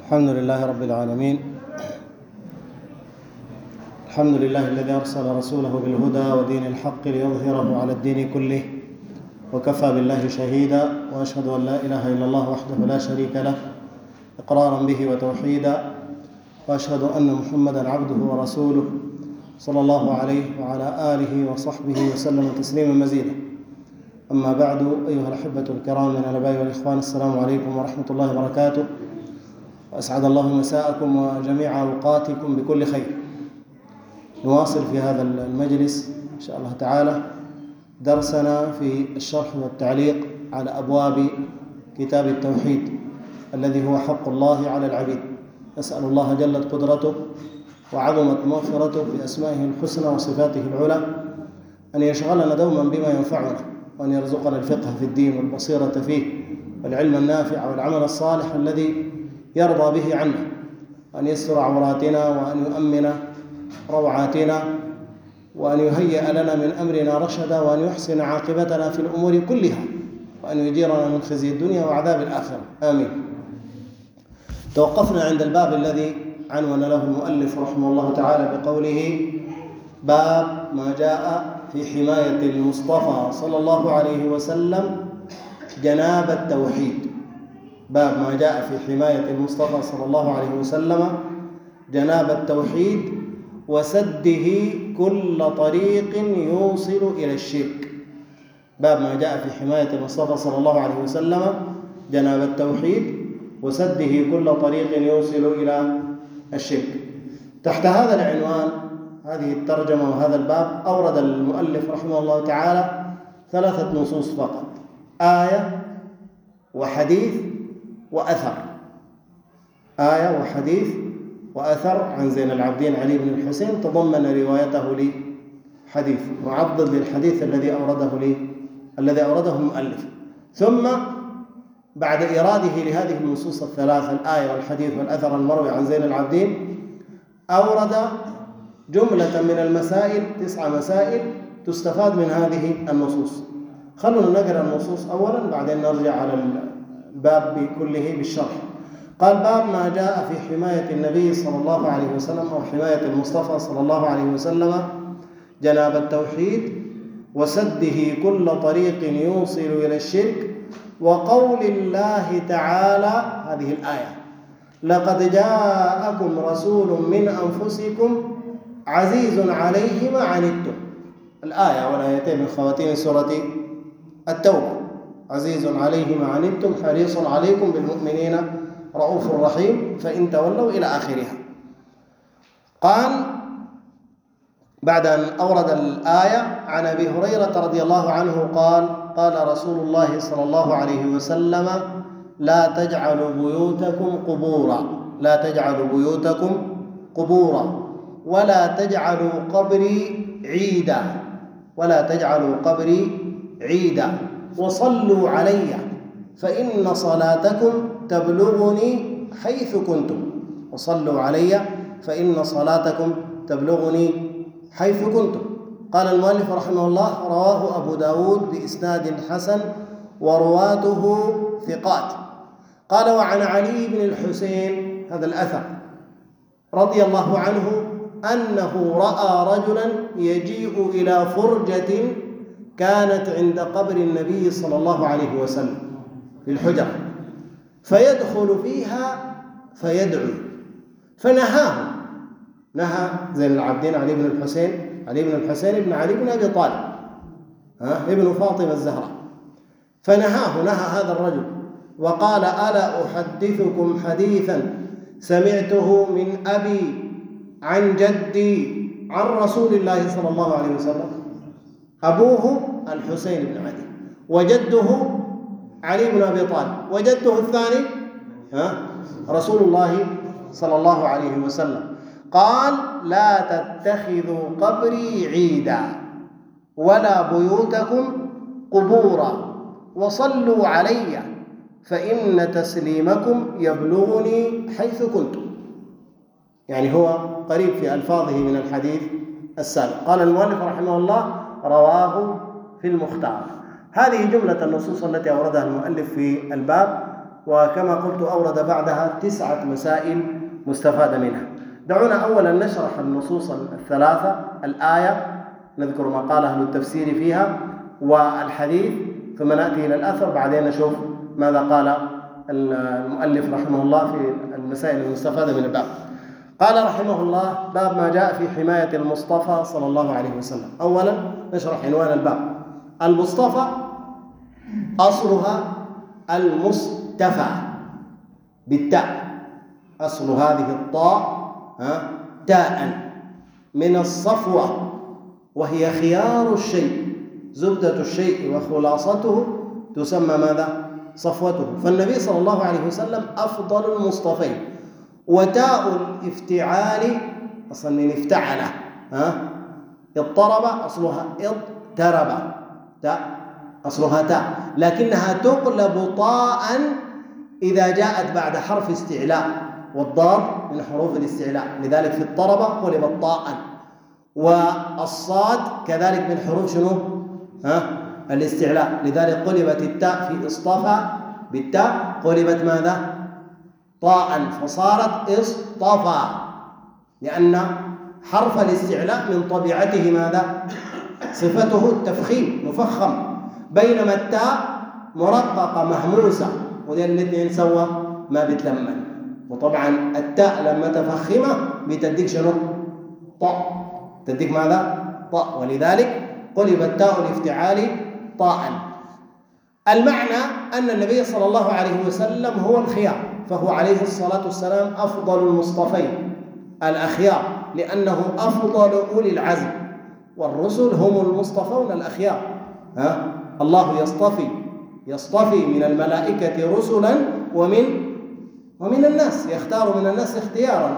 الحمد لله رب العالمين. الحمد لله الذي أرسل رسوله بالهدى ودين الحق ليظهره على الدين كله، وكفى بالله شهيدا، وأشهد أن لا إله إلا الله وحده لا شريك له إقرارا به وتوحيدا، وأشهد أن محمدا عبده ورسوله صلى الله عليه وعلى آله وصحبه وسلم تسليما مزيدا. أما بعد، أيها الأحبة الكرام من الآباء والإخوان، السلام عليكم ورحمة الله وبركاته، وأسعد الله مساءكم وجميع أوقاتكم بكل خير. نواصل في هذا المجلس إن شاء الله تعالى درسنا في الشرح والتعليق على أبواب كتاب التوحيد الذي هو حق الله على العبيد. نسأل الله جلت قدرته وعظمت مغفرته بأسمائه الحسنى وصفاته العلى أن يشغلنا دوما بما ينفعنا، وأن يرزقنا الفقه في الدين والبصيرة فيه والعلم النافع والعمل الصالح الذي يرضى به عنا، وأن يستر عوراتنا، وأن يؤمن روعاتنا، وأن يهيئ لنا من أمرنا رشدا، وأن يحسن عاقبتنا في الأمور كلها، وأن يجيرنا من خزي الدنيا وعذاب الآخرة، آمين. توقفنا عند الباب الذي عنون له المؤلف رحمه الله تعالى بقوله: باب ما جاء في حماية المصطفى صلى الله عليه وسلم جناب التوحيد. باب ما جاء في حماية المصطفى صلى الله عليه وسلم جناب التوحيد وسده كل طريق يوصل إلى الشرك. باب ما جاء في حماية المصطفى صلى الله عليه وسلم جناب التوحيد وسده كل طريق يوصل إلى الشرك. تحت هذا العنوان، هذه الترجمة وهذا الباب، أورد المؤلف رحمه الله تعالى 3 نصوص فقط: آية وحديث وأثر. آية وحديث وأثر عن زين العابدين علي بن الحسين تضمن روايته لحديث معضد للحديث الذي أورده المؤلف. ثم بعد إراده لهذه النصوص الثلاثة، الآية والحديث والأثر المروي عن زين العابدين، أورد جملة من المسائل، 9 مسائل تستفاد من هذه النصوص. خلونا نقرأ النصوص أولا، بعدين نرجع على الباب كله بالشرح. قال: باب ما جاء في حماية النبي صلى الله عليه وسلم أو حماية المصطفى صلى الله عليه وسلم جناب التوحيد وسده كل طريق يوصل إلى الشرك، وقول الله تعالى، هذه الآية: لقد جاءكم رسول من أنفسكم عزيز عليه ما عنتم. الآية والآيتين من خواتيم سورة التوبة: عزيز عليه ما عنتم حريص عليكم بالمؤمنين رؤوف رحيم، فإن تولوا إلى آخرها. قال بعد أن أورد الآية: عن أبي هريرة رضي الله عنه قال: قال رسول الله صلى الله عليه وسلم: لا تجعلوا بيوتكم قبورا، لا تجعلوا بيوتكم قبورا، ولا تجعلوا قبري عيدا، ولا تجعلوا قبري عيدا، وصلوا علي فإن صلاتكم تبلغني حيث كنتم. وصلوا علي فإن صلاتكم تبلغني حيث كنتم. قال المؤلف رحمه الله: رواه أبو داود بإسناد حسن ورواته ثقات. قال: وعن علي بن الحسين، هذا الأثر، رضي الله عنه أنه رأى رجلا يجيء إلى فرجة كانت عند قبر النبي صلى الله عليه وسلم في الحجرة، فيدخل فيها فيدعو، فنهاه. نهى زين العابدين علي بن الحسين بن علي بن أبي طالب، ابن فاطمة الزهراء، فنهاه، نهى هذا الرجل وقال: ألا أحدثكم حديثا سمعته من أبي عن جدي عن رسول الله صلى الله عليه وسلم؟ أبوه الحسين بن علي، وجده علي بن أبي طالب، وجده الثاني رسول الله صلى الله عليه وسلم. قال: لا تتخذوا قبري عيدا ولا بيوتكم قبورا، وصلوا علي فإن تسليمكم يبلغني حيث كنتم. يعني هو قريب في ألفاظه من الحديث السابق. قال المؤلف رحمه الله: رواه في المختار. هذه جملة النصوص التي أوردها المؤلف في الباب، وكما قلت أورد بعدها 9 مسائل مستفادة منها. دعونا أولا نشرح النصوص الثلاثة، الآية نذكر ما قال أهل التفسير فيها والحديث، ثم نأتي إلى الأثر، بعدين نشوف ماذا قال المؤلف رحمه الله في المسائل المستفادة من الباب. قال رحمه الله: باب ما جاء في حماية المصطفى صلى الله عليه وسلم. أولا نشرح عنوان الباب. المصطفى أصلها المصطفى بالتاء، أصل هذه الطاء تاء من الصفوة، وهي خيار الشيء، زبدة الشيء وخلاصته تسمى ماذا؟ صفوته. فالنبي صلى الله عليه وسلم أفضل المصطفين. وتاء الافتعال أصلا من افتعل، اضطرب أصلها اضطرب، تاء أصلها تاء، لكنها تقلب طاء إذا جاءت بعد حرف استعلاء، والضاد من حروف الاستعلاء، لذلك في اضطرب قلبت طاء. والصاد كذلك من حروف شنو؟ الاستعلاء، لذلك قلبت التاء في اصطفى بالتاء قلبت ماذا؟ طاء، فصارت اصطفى، لأن حرف الاستعلاء من طبيعته ماذا؟ صفته التفخيم، مفخم، بينما التاء مرققة مهموسة، وذي الاثنين سوا ما بتلمن. وطبعا التاء لما تفخمه بتديك شنو؟ طاء، تديك ماذا؟ طاء، ولذلك قلب التاء الافتعال طاء. المعنى أن النبي صلى الله عليه وسلم هو الخيار، فهو عليه الصلاة والسلام أفضل المصطفين الأخيار، لأنه أفضل أولي العزم، والرسل هم المصطفون الأخيار. الله يصطفي من الملائكة رسلا ومن الناس، يختار من الناس اختيارا.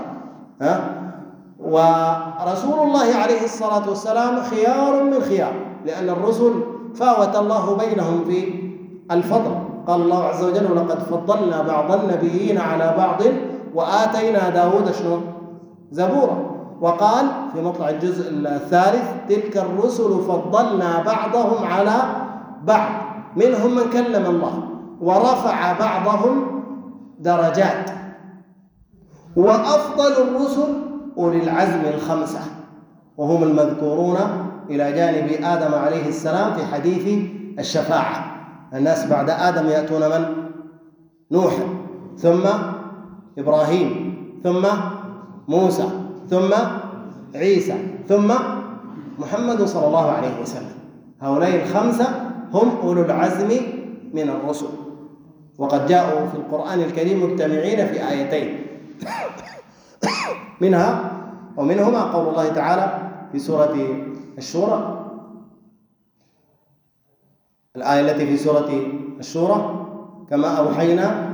ورسول الله عليه الصلاة والسلام خيار من خيار، لأن الرسل فاوت الله بينهم في الفضل. قال الله عز وجل: ولقد فضلنا بعض النبيين على بعض وآتينا داود شنو؟ زبورا. وقال في مطلع الجزء الثالث: تلك الرسل فضلنا بعضهم على بعض، منهم من كلم الله ورفع بعضهم درجات. وأفضل الرسل أولي العزم الخمسة، وهم المذكورون إلى جانب آدم عليه السلام في حديث الشفاعة. الناس بعد آدم يأتون من؟ نوح، ثم إبراهيم، ثم موسى، ثم عيسى، ثم محمد صلى الله عليه وسلم. هؤلاء الخمسة هم أولو العزم من الرسل، وقد جاءوا في القرآن الكريم مجتمعين في آيتين ومنهما قول الله تعالى في سورة الشورى، الآية التي في سورة الشورى: كما أوحينا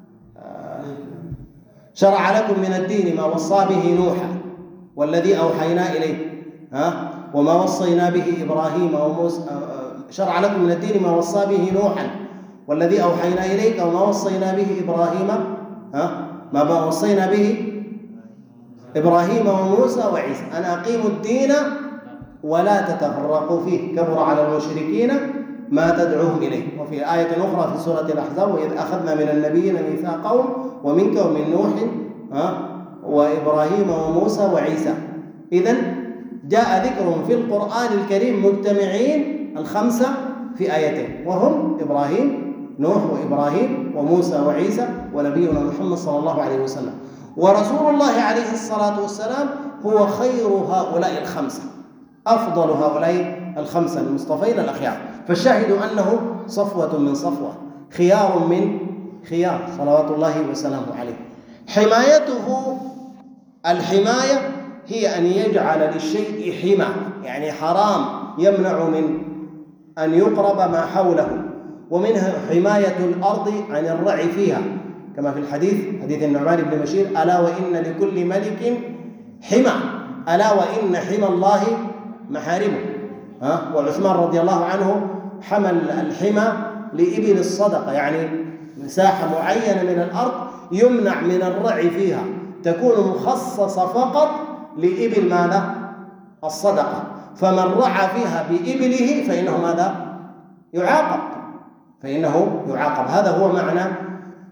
شرع لكم من الدين ما وصى به نوحا والذي أوحينا إليه وما وصينا به إبراهيم وموسى. شرع لكم من الدين ما وصى به نوحا والذي أوحينا إليك وما وصينا به إبراهيم ما وصينا به إبراهيم وموسى وعيسى أن أقيموا الدين ولا تتفرقوا فيه، كبر على المشركين ما تدعوهم إليه. وفي آية أخرى في سورة الأحزاب: وإذ أخذنا من النبيين ميثاقهم ومنك ومن نوح وإبراهيم وموسى وعيسى. إذن جاء ذكرهم في القرآن الكريم مجتمعين الخمسة في آيتين، وهم إبراهيم، نوح وإبراهيم وموسى وعيسى ونبينا محمد صلى الله عليه وسلم. ورسول الله عليه الصلاة والسلام هو خير هؤلاء الخمسة، أفضل هؤلاء الخمسة المصطفين الأخيار. فالشاهد أنه صفوة من صفوة، خيار من خيار، صلوات الله وسلامه عليه. حمايته، الحماية هي أن يجعل للشيء حمى، يعني حرام يمنع من أن يقرب ما حوله. ومنها حماية الأرض عن الرعي فيها، كما في حديث النعمان بن بشير: ألا وإن لكل ملك حمى، ألا وإن حمى الله محارمه. وعثمان رضي الله عنه حمل الحمى لإبل الصدقة، يعني مساحة معينة من الأرض يمنع من الرعي فيها، تكون مخصصة فقط لإبل ماذا؟ الصدقة. فمن رعى فيها بإبله فإنه ماذا؟ يعاقب، هذا هو معنى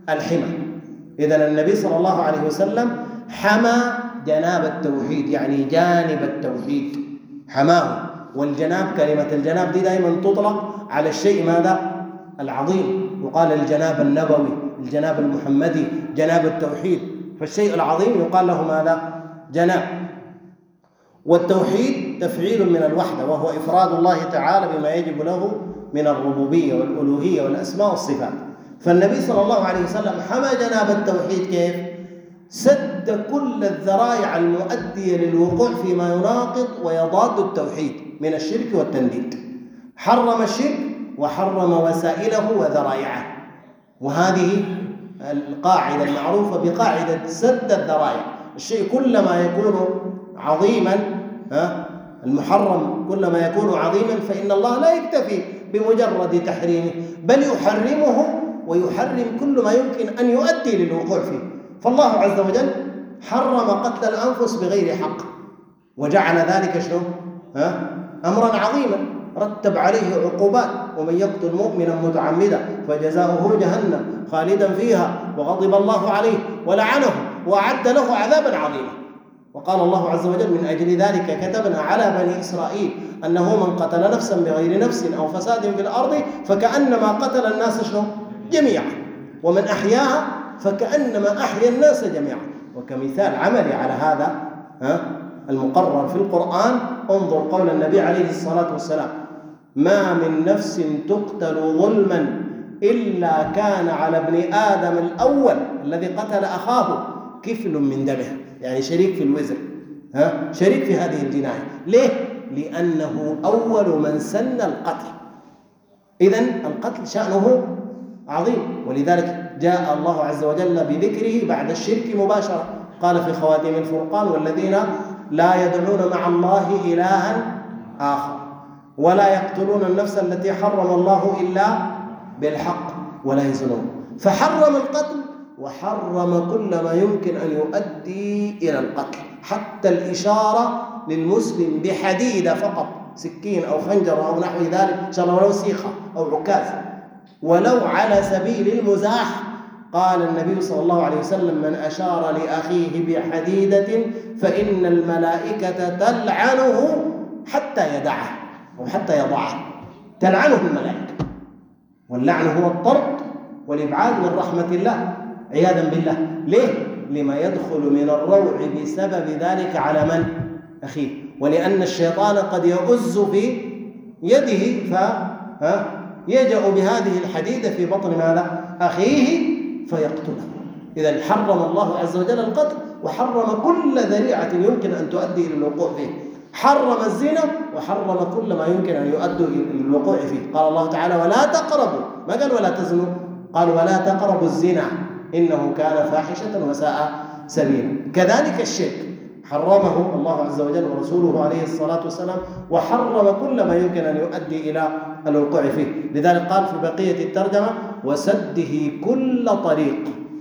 الحمى. إذن النبي صلى الله عليه وسلم حمى جناب التوحيد، يعني جانب التوحيد حماه. والجناب، كلمة الجناب دي دائما تطلق على الشيء ماذا؟ العظيم، يقال الجناب النبوي، الجناب المحمدي، جناب التوحيد. فالشيء العظيم يقال له ماذا؟ جناب. والتوحيد تفعيل من الوحدة، وهو إفراد الله تعالى بما يجب له من الربوبية والألوهية والأسماء والصفات. فالنبي صلى الله عليه وسلم حمى جناب التوحيد كيف؟ سد كل الذرائع المؤدية للوقوع فيما يناقض ويضاد التوحيد من الشرك والتنديد. حرم الشرك وحرم وسائله وذرائعه. وهذه القاعدة المعروفة بقاعدة سد الذرائع. الشيء كلما يكون عظيما، المحرم كلما يكون عظيما، فإن الله لا يكتفي بمجرد تحريمه، بل يحرمه ويحرم كل ما يمكن أن يؤدي للوقوع فيه. فالله عز وجل حرم قتل الأنفس بغير حق، وجعل ذلك شنو؟ أمرا عظيما رتب عليه عقوبات. ومن يقتل مؤمنا متعمدا فجزاؤه جهنم خالدا فيها وغضب الله عليه ولعنه وأعد له عذابا عظيما. وقال الله عز وجل: من أجل ذلك كتبنا على بني إسرائيل أنه من قتل نفسا بغير نفس أو فساد في الأرض فكأنما قتل الناس شنو؟ جميعا، ومن أحياها فكأنما أحيا الناس جميعا. وكمثال عملي على هذا المقرر في القرآن، انظر قول النبي عليه الصلاة والسلام: ما من نفس تقتل ظلما إلا كان على ابن آدم الأول الذي قتل أخاه كفل من دمه، يعني شريك في الوزر، شريك في هذه الجناية. ليه؟ لأنه أول من سن القتل. إذن القتل شأنه عظيم، ولذلك جاء الله عز وجل بذكره بعد الشرك مباشرة. قال في خواتيم الفرقان: والذين لا يدعون مع الله إلها آخر ولا يقتلون النفس التي حرم الله إلا بالحق ولا يزنون. فحرم القتل وحرم كل ما يمكن أن يؤدي إلى القتل، حتى الإشارة للمسلم بحديدة فقط، سكين أو خنجر أو نحو ذلك، إن شاء الله ولو سيخة أو عكاز، ولو على سبيل المزاح. قال النبي صلى الله عليه وسلم: من أشار لأخيه بحديدة فإن الملائكة تلعنه حتى يدعه أو حتى يضعه. تلعنه الملائكة، واللعن هو الطرد والإبعاد من رحمة الله عياذا بالله. ليه؟ لما يدخل من الروع بسبب ذلك على من؟ أخيه. ولأن الشيطان قد يؤز في يده يجأ بهذه الحديدة في بطن ماذا؟ أخيه فيقتله. إذن حرم الله عز وجل القتل وحرم كل ذريعة يمكن أن تؤدي إلى الوقوع فيه. حرم الزنا وحرم كل ما يمكن أن يؤدي إلى الوقوع فيه. قال الله تعالى: ولا تقربوا، ما قال ولا تزنوا، قال ولا تقربوا الزنا إنه كان فاحشة وساء سبيلا. كذلك الشرك حرمه الله عز وجل ورسوله عليه الصلاة والسلام، وحرم كل ما يمكن أن يؤدي إلى الوقوع فيه. لذلك قال في بقية الترجمة: وسده كل طريق،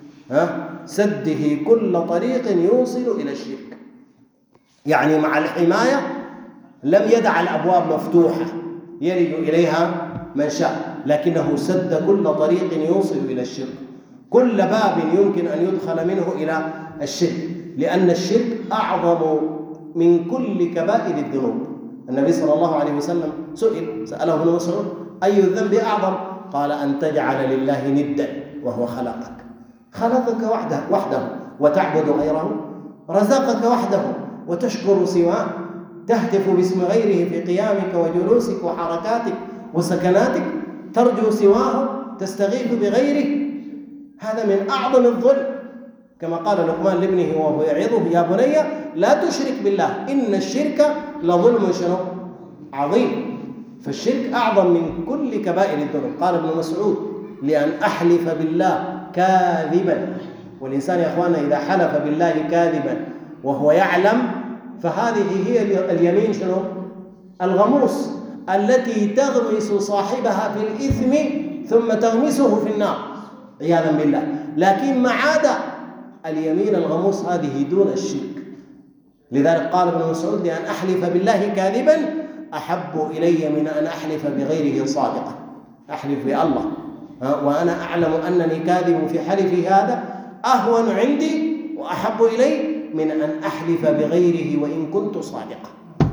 سده كل طريق يوصل إلى الشرك. يعني مع الحماية لم يدع الأبواب مفتوحة يلج إليها من شاء، لكنه سد كل طريق يوصل إلى الشرك، كل باب يمكن أن يدخل منه إلى الشرك، لأن الشرك أعظم من كل كبائر الذنوب. النبي صلى الله عليه وسلم سأله ابن مسعود: أي الذنب أعظم؟ قال: أن تجعل لله ندا وهو خلقك وحده وتعبد غيره، رزقك وحده وتشكر سواه، تهتف باسم غيره في قيامك وجلوسك وحركاتك وسكناتك، ترجو سواه، تستغيث بغيره. هذا من أعظم الظلم، كما قال لقمان لابنه وهو يعظه: يا بني لا تشرك بالله إن الشرك لظلم شنو؟ عظيم. فالشرك أعظم من كل كبائر الذنوب. قال ابن مسعود: لأن أحلف بالله كاذبا. والإنسان يا أخوانا إذا حلف بالله كاذبا وهو يعلم، فهذه هي اليمين شنو؟ الغموس، التي تغمس صاحبها في الإثم ثم تغمسه في النار عياذا بالله. لكن ما عدا اليمين الغموس هذه دون الشرك. لذلك قال ابن مسعود: لأن أحلف بالله كاذبا أحب إلي من أن أحلف بغيره صادقا. أحلف بالله وأنا أعلم أنني كاذب في حلفي هذا أهون عندي وأحب إلي من أن أحلف بغيره وإن كنت صادقا،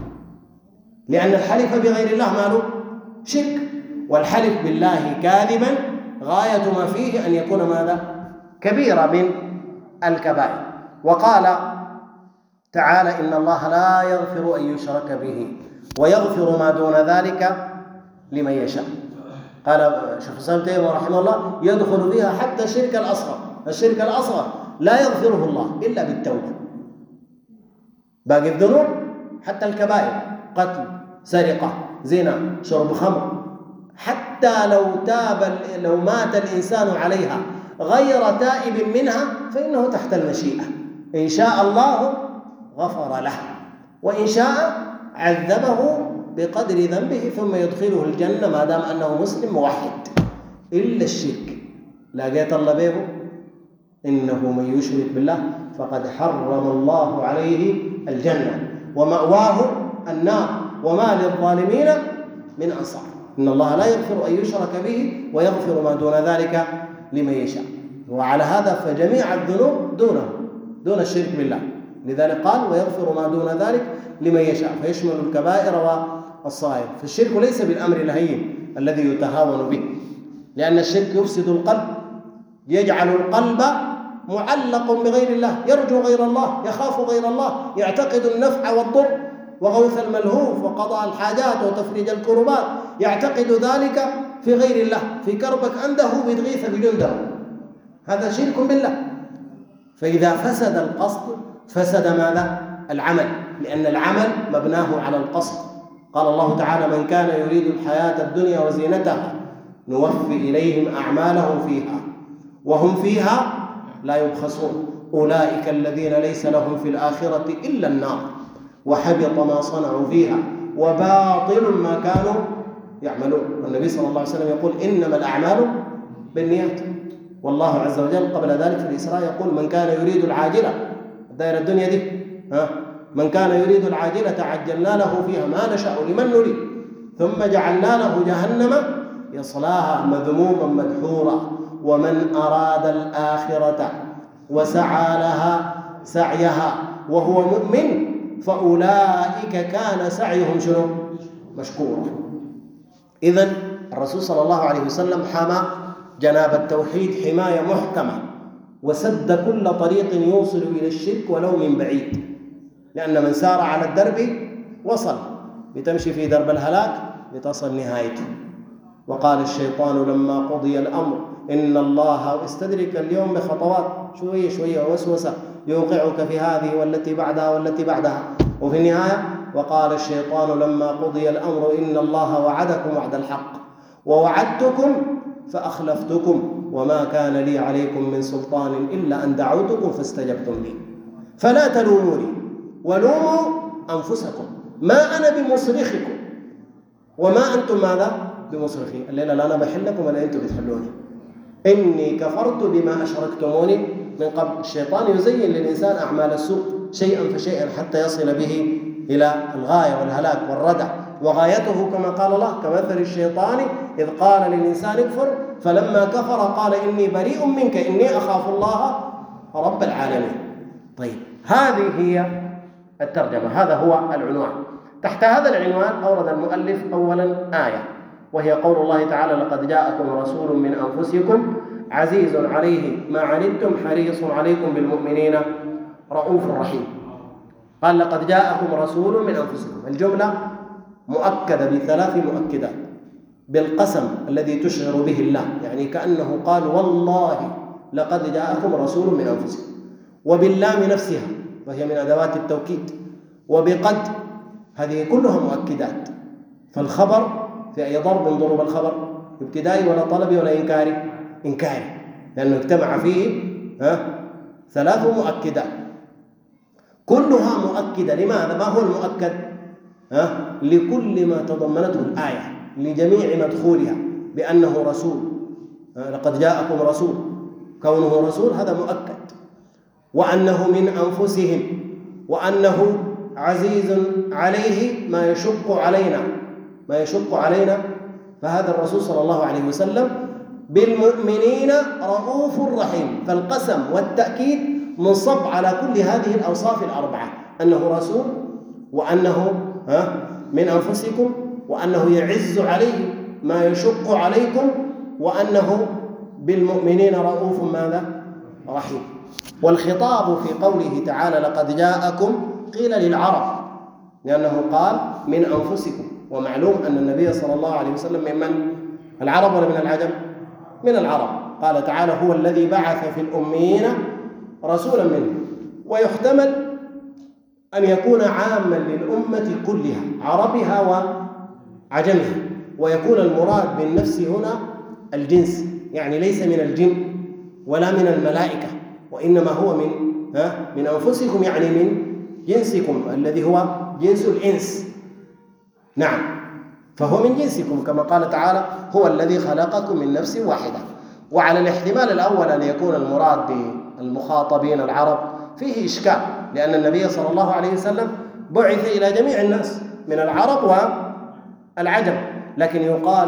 لأن الحلف بغير الله ماله شرك، والحلف بالله كاذبا غاية ما فيه أن يكون ماذا؟ كبيرة من الكبائر. وقال تعالى: إن الله لا يغفر أن يشرك به ويغفر ما دون ذلك لمن يشاء. قال شيخ الإسلام ابن تيمية رحمه الله: يدخل فيها حتى الشرك الأصغر. الشرك الأصغر لا يغفره الله إلا بالتوبة. باقي الذنوب حتى الكبائر، قتل، سرقة، زنا، شرب خمر، حتى لو مات الإنسان عليها غير تائب منها فإنه تحت المشيئة، إن شاء الله غفر له، وإن شاء عذبه بقدر ذنبه ثم يدخله الجنة ما دام أنه مسلم موحد. إلا الشرك لاقيت الله بيه: إنه من يشرك بالله فقد حرم الله عليه الجنة ومأواه النار وما للظالمين من أنصار. إن الله لا يغفر أن يشرك به ويغفر ما دون ذلك لمن يشاء. وعلى هذا فجميع الذنوب دون الشرك بالله، لذلك قال: ويغفر ما دون ذلك لمن يشاء، فيشمل الكبائر والصغائر. فالشرك ليس بالأمر الهين الذي يتهاون به، لأن الشرك يفسد القلب، يجعل القلب معلق بغير الله، يرجو غير الله، يخاف غير الله، يعتقد النفع والضر وغوث الملهوف وقضاء الحاجات وتفريج الكربات، يعتقد ذلك في غير الله. في كربك عنده بتغيث بجنده، هذا شرك بالله. فإذا فسد القصد فسد ماذا؟ العمل، لأن العمل مبناه على القصد. قال الله تعالى: من كان يريد الحياة الدنيا وزينتها نوفي إليهم أعمالهم فيها وهم فيها لا يبخسون أولئك الذين ليس لهم في الآخرة إلا النار وحبط ما صنعوا فيها وباطل ما كانوا يعملون. والنبي صلى الله عليه وسلم يقول: إنما الأعمال بالنيات. والله عز وجل قبل ذلك في الإسراء يقول: من كان يريد العاجلة، الدائرة الدنيا دي، من كان يريد العاجلة عجلنا له فيها ما نشاء لمن نريد ثم جعلنا له جهنم يصلاها مذموما مدحورا ومن أراد الآخرة وسعى لها سعيها وهو مؤمن فأولئك كان سعيهم شنو؟ مشكورا. إذن الرسول صلى الله عليه وسلم حمى جناب التوحيد حماية محكمة، وسد كل طريق يوصل إلى الشرك ولو من بعيد، لأن من سار على الدرب وصل، بتمشي في درب الهلاك لتصل نهايته. وقال الشيطان لما قضي الأمر إن الله استدرك اليوم بخطوات شوية شوية وسوسة يوقعك في هذه والتي بعدها والتي بعدها، وفي النهاية وقال الشيطان لما قضي الأمر إن الله وعدكم وعد الحق ووعدتكم فأخلفتكم وما كان لي عليكم من سلطان إلا أن دعوتكم فاستجبتم لي فلا تلوموني ولوموا أنفسكم ما أنا بمصرخكم وما أنتم ماذا بمصرخي. الليلة لا أنا بحلكم ولا أنتم بتحلوني، إني كفرت بما أشركتموني من قبل. الشيطان يزين للإنسان أعمال السوء شيئا فشيئا حتى يصل به إلى الغاية والهلاك والردع، وغايته كما قال الله: كمثل الشيطان إذ قال للإنسان اكفر فلما كفر قال إني بريء منك إني أخاف الله رب العالمين. طيب، هذه هي الترجمة، هذا هو العنوان. تحت هذا العنوان أورد المؤلف أولا آية، وهي قول الله تعالى: لقد جاءكم رسول من أنفسكم عزيز عليه ما عنتم حريص عليكم بالمؤمنين رؤوف رحيم. قال: لقد جاءكم رسول من أنفسكم. الجملة مؤكدة بثلاث مؤكدات: بالقسم الذي تشعر به الله، يعني كأنه قال والله لقد جاءكم رسول من أنفسكم، وباللام نفسها وهي من أدوات التوكيد، وبقد، هذه كلها مؤكدات. فالخبر في أي ضرب من ضروب الخبر؟ ابتدائي ولا طلبي ولا إنكاري؟ إنكاري، لأنه اجتمع فيه ثلاث مؤكدات كلها مؤكدة. لماذا؟ ما هو المؤكد؟ لكل ما تضمنته الآية، لجميع مدخولها بأنه رسول. لقد جاءكم رسول، كونه رسول هذا مؤكد، وأنه من أنفسهم، وأنه عزيز عليه ما يشق علينا. فهذا الرسول صلى الله عليه وسلم بالمؤمنين رؤوف رحيم. فالقسم والتأكيد منصب على كل هذه الأوصاف الأربعة: أنه رسول، وأنه من أنفسكم، وأنه يعز عليه ما يشق عليكم، وأنه بالمؤمنين رؤوف ماذا؟ رحيم. والخطاب في قوله تعالى لقد جاءكم قيل للعرب، لأنه قال من أنفسكم، ومعلوم أن النبي صلى الله عليه وسلم من العرب ولا من العجم؟ من العرب. قال تعالى هو الذي بعث في الأميين رسولا منهم. ويحتمل أن يكون عاما للأمة كلها عربها وعجمها، ويكون المراد بالنفس هنا الجنس، يعني ليس من الجن ولا من الملائكة، وإنما هو من أنفسكم، يعني من جنسكم الذي هو جنس الإنس. نعم، فهو من جنسكم كما قال تعالى هو الذي خلقكم من نفس واحدة. وعلى الاحتمال الأول أن يكون المراد بالمخاطبين العرب فيه إشكال، لأن النبي صلى الله عليه وسلم بعث إلى جميع الناس من العرب والعجم. لكن يقال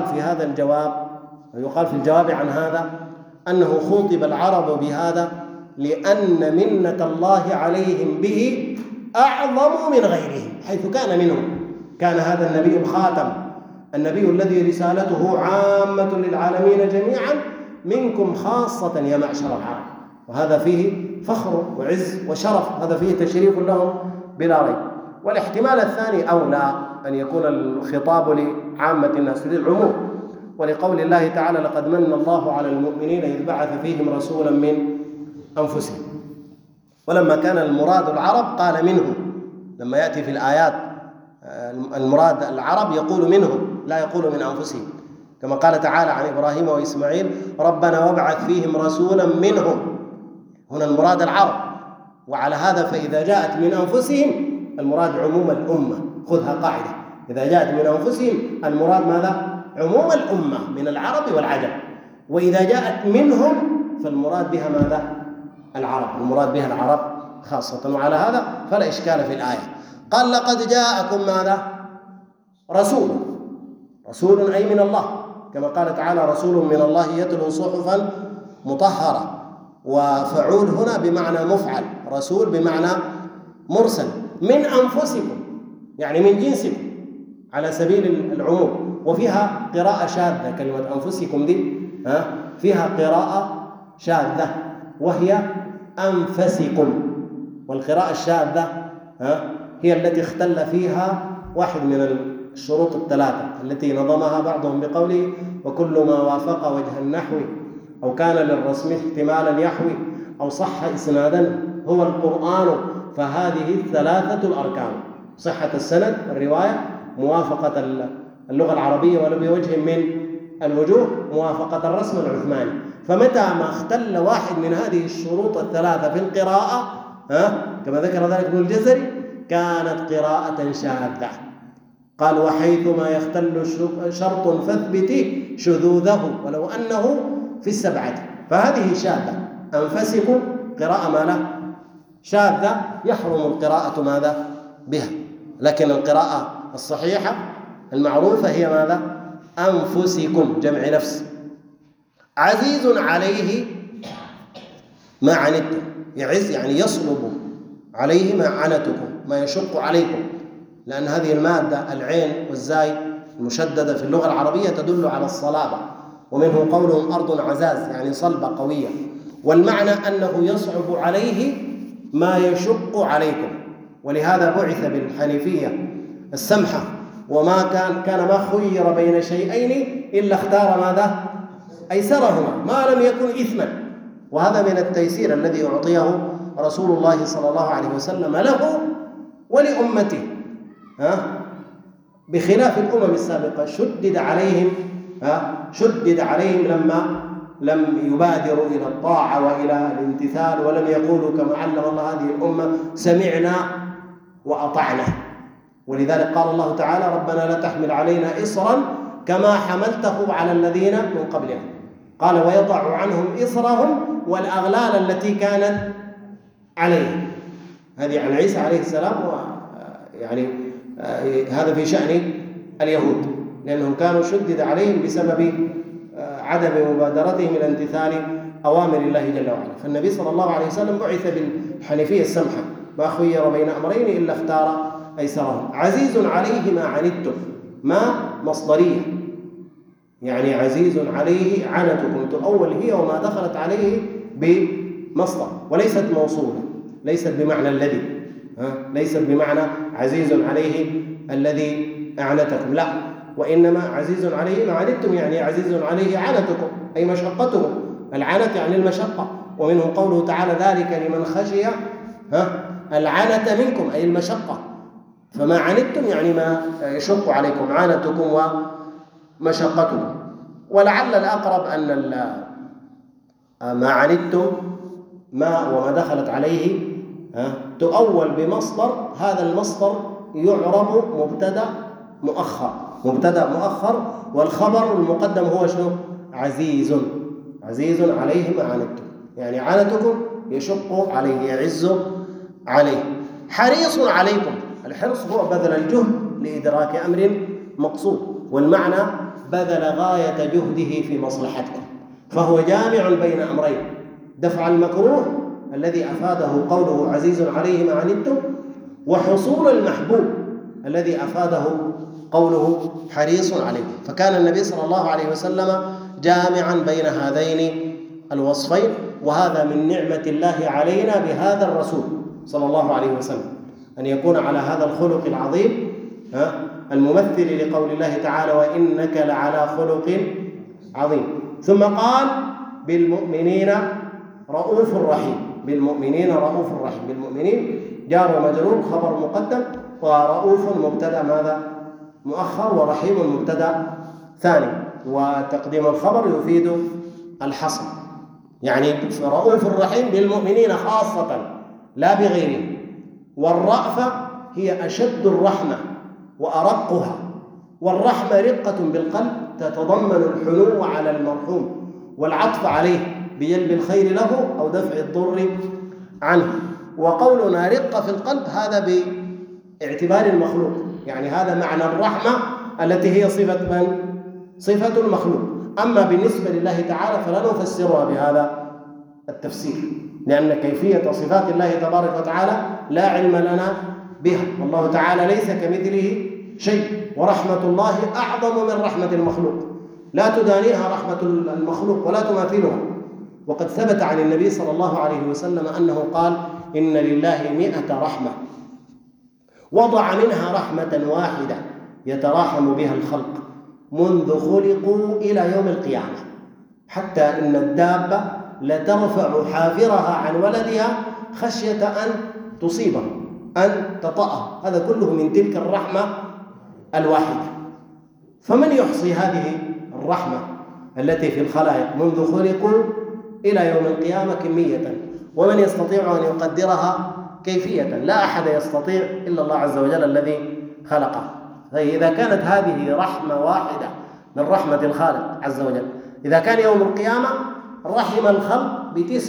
في الجواب عن هذا أنه خوطب العرب بهذا لأن منة الله عليهم به أعظم من غيرهم، حيث كان منهم. كان هذا النبي الخاتم، النبي الذي رسالته عامة للعالمين جميعا، منكم خاصة يا معشر العرب. وهذا فيه فخر وعز وشرف، هذا فيه تشريف لهم بلا ريب. والاحتمال الثاني أولى أن يكون الخطاب لعامة الناس للعموم، ولقول الله تعالى لقد من الله على المؤمنين إذ بعث فيهم رسولا من أنفسهم. ولما كان المراد العرب قال منهم، لما يأتي في الآيات المراد العرب يقول منهم لا يقول من أنفسهم، كما قال تعالى عن إبراهيم وإسماعيل ربنا وابعث فيهم رسولا منهم. هنا المراد العرب، وعلى هذا فإذا جاءت من أنفسهم المراد عموم الأمة. خذها قاعدة: إذا جاءت من أنفسهم المراد ماذا؟ عموم الأمة من العرب والعجم. وإذا جاءت منهم فالمراد بها ماذا؟ العرب، المراد بها العرب خاصة. وعلى هذا فلا إشكال في الآية. قال لقد جاءكم ماذا؟ رسول أي من الله، كما قال تعالى رسول من الله يتلو صحفا مطهرة. وفعول هنا بمعنى مفعل، رسول بمعنى مرسل، من أنفسكم يعني من جنسكم على سبيل العموم. وفيها قراءة شاذة، كلمة أنفسكم دي فيها قراءة شاذة وهي أنفسكم. والقراءة الشاذة هي التي اختل فيها واحد من الشروط الثلاثة التي نظمها بعضهم بقوله وكل ما وافق وجه النحو أو كان للرسم احتمالا يحوي أو صح إسنادا هو القرآن. فهذه الثلاثة الأركان: صحة السند الرواية، موافقة اللغة العربية ولو بوجه من الوجوه، موافقة الرسم العثماني. فمتى ما اختل واحد من هذه الشروط الثلاثة في القراءة كما ذكر ذلك ابن الجزري كانت قراءة شاذة. قال وحيثما يختل شرط فاثبتي شذوذه ولو أنه في السبعة. فهذه شاذة، أنفسكم قراءة ماذا؟ شاذة، يحرم القراءة ماذا؟ بها. لكن القراءة الصحيحة المعروفة هي ماذا؟ أنفسكم، جمع نفس. عزيز عليه ما عنتم، يعز يعني يصلب عليه ما عنتكم، ما يشق عليكم، لأن هذه المادة العين والزاي المشددة في اللغة العربية تدل على الصلابة، ومنه قولهم أرض عزاز يعني صلبة قوية. والمعنى أنه يصعب عليه ما يشق عليكم، ولهذا بعث بالحنيفية السمحة، وما كان ما خير بين شيئين إلا اختار ماذا؟ أيسرهما ما لم يكن إثما. وهذا من التيسير الذي أعطيه رسول الله صلى الله عليه وسلم له ولأمته بخلاف الأمم السابقة شدد عليهم لما لم يبادروا إلى الطاعة وإلى الامتثال، ولم يقولوا كما علم الله هذه الأمة سمعنا وأطعنا. ولذلك قال الله تعالى ربنا لا تحمل علينا إصرا كما حملته على الذين من قبلنا. قال ويضع عنهم إصرهم والأغلال التي كانت عليهم. هذه عن عيسى عليه السلام، يعني هذا في شأن اليهود، لأنهم كانوا شدد عليهم بسبب عدم مبادرتهم إلى امتثال أوامر الله جل وعلا. فالنبي صلى الله عليه وسلم بعث بالحنيفية السمحة، ما خير بين أمرين إلا اختار أيسرهما. عزيز عليه ما عنتم، ما مصدرية، يعني عزيز عليه عنتكم تؤول هي وما دخلت عليه بمصدر، وليست موصولة، ليست بمعنى الذي، ليست بمعنى عزيز عليه الذي أعنتكم، لا، وإنما عزيز عليه ما عنتم، يعني عزيز عليه عنتكم أي مشقتكم. العنت يعني المشقة، ومنه قوله تعالى ذلك لمن خشي العنت منكم أي المشقة. فما عنتم يعني ما يشق عليكم، عنتكم ومشقتكم. ولعل الأقرب أن ما عنتم ما وما دخلت عليه تؤول بمصدر، هذا المصدر يعرب مبتدأ مؤخر، والخبر المقدم هو شنو؟ عزيز عليه ما عنتم، يعني عنتكم يشق عليه، يعز عليه. حريص عليكم، الحرص هو بذل الجهد لإدراك أمر مقصود، والمعنى بذل غاية جهده في مصلحتكم، فهو جامع بين أمرين: دفع المكروه الذي أفاده قوله عزيز عليه ما عنتم، وحصول المحبوب الذي أفاده قوله حريص عليكم. فكان النبي صلى الله عليه وسلم جامعا بين هذين الوصفين، وهذا من نعمة الله علينا بهذا الرسول صلى الله عليه وسلم، أن يكون على هذا الخلق العظيم الممثل لقول الله تعالى وإنك لعلى خلق عظيم. ثم قال بالمؤمنين رؤوف رحيم، بالمؤمنين رؤوف رحيم، بالمؤمنين جار ومجرور خبر مقدم، ورؤوف مبتدأ ماذا؟ مؤخر، ورحيم مبتدأ ثاني، وتقديم الخبر يفيد الحصر، يعني رؤوف رحيم بالمؤمنين خاصة لا بغيرهم. والرأفة هي أشد الرحمة وأرقها، والرحمة رقة بالقلب تتضمن الحنو على المرحوم والعطف عليه بجلب الخير له أو دفع الضر عنه. وقولنا رقة في القلب هذا باعتبار المخلوق، يعني هذا معنى الرحمة التي هي صفة من؟ صفة المخلوق. أما بالنسبة لله تعالى فلا نفسرها بهذا التفسير، لأن كيفية صفات الله تبارك وتعالى لا علم لنا بها، والله تعالى ليس كمثله شيء، ورحمة الله أعظم من رحمة المخلوق، لا تدانيها رحمة المخلوق ولا تماثلها. وقد ثبت عن النبي صلى الله عليه وسلم أنه قال إن لله 100 رحمة وضع منها رحمة واحدة يتراحم بها الخلق منذ خلقوا إلى يوم القيامة، حتى إن الدابة لترفع حافرها عن ولدها خشية أن تصيبه، أن تطأه، هذا كله من تلك الرحمة الواحدة. فمن يحصي هذه الرحمة التي في الخلائق منذ خلقوا إلى يوم القيامة كمية؟ ومن يستطيع أن يقدرها كيفية؟ لا أحد يستطيع إلا الله عز وجل الذي خلقه. فإذا كانت هذه رحمة واحدة من رحمة الخالق عز وجل، إذا كان يوم القيامة رحم الخلق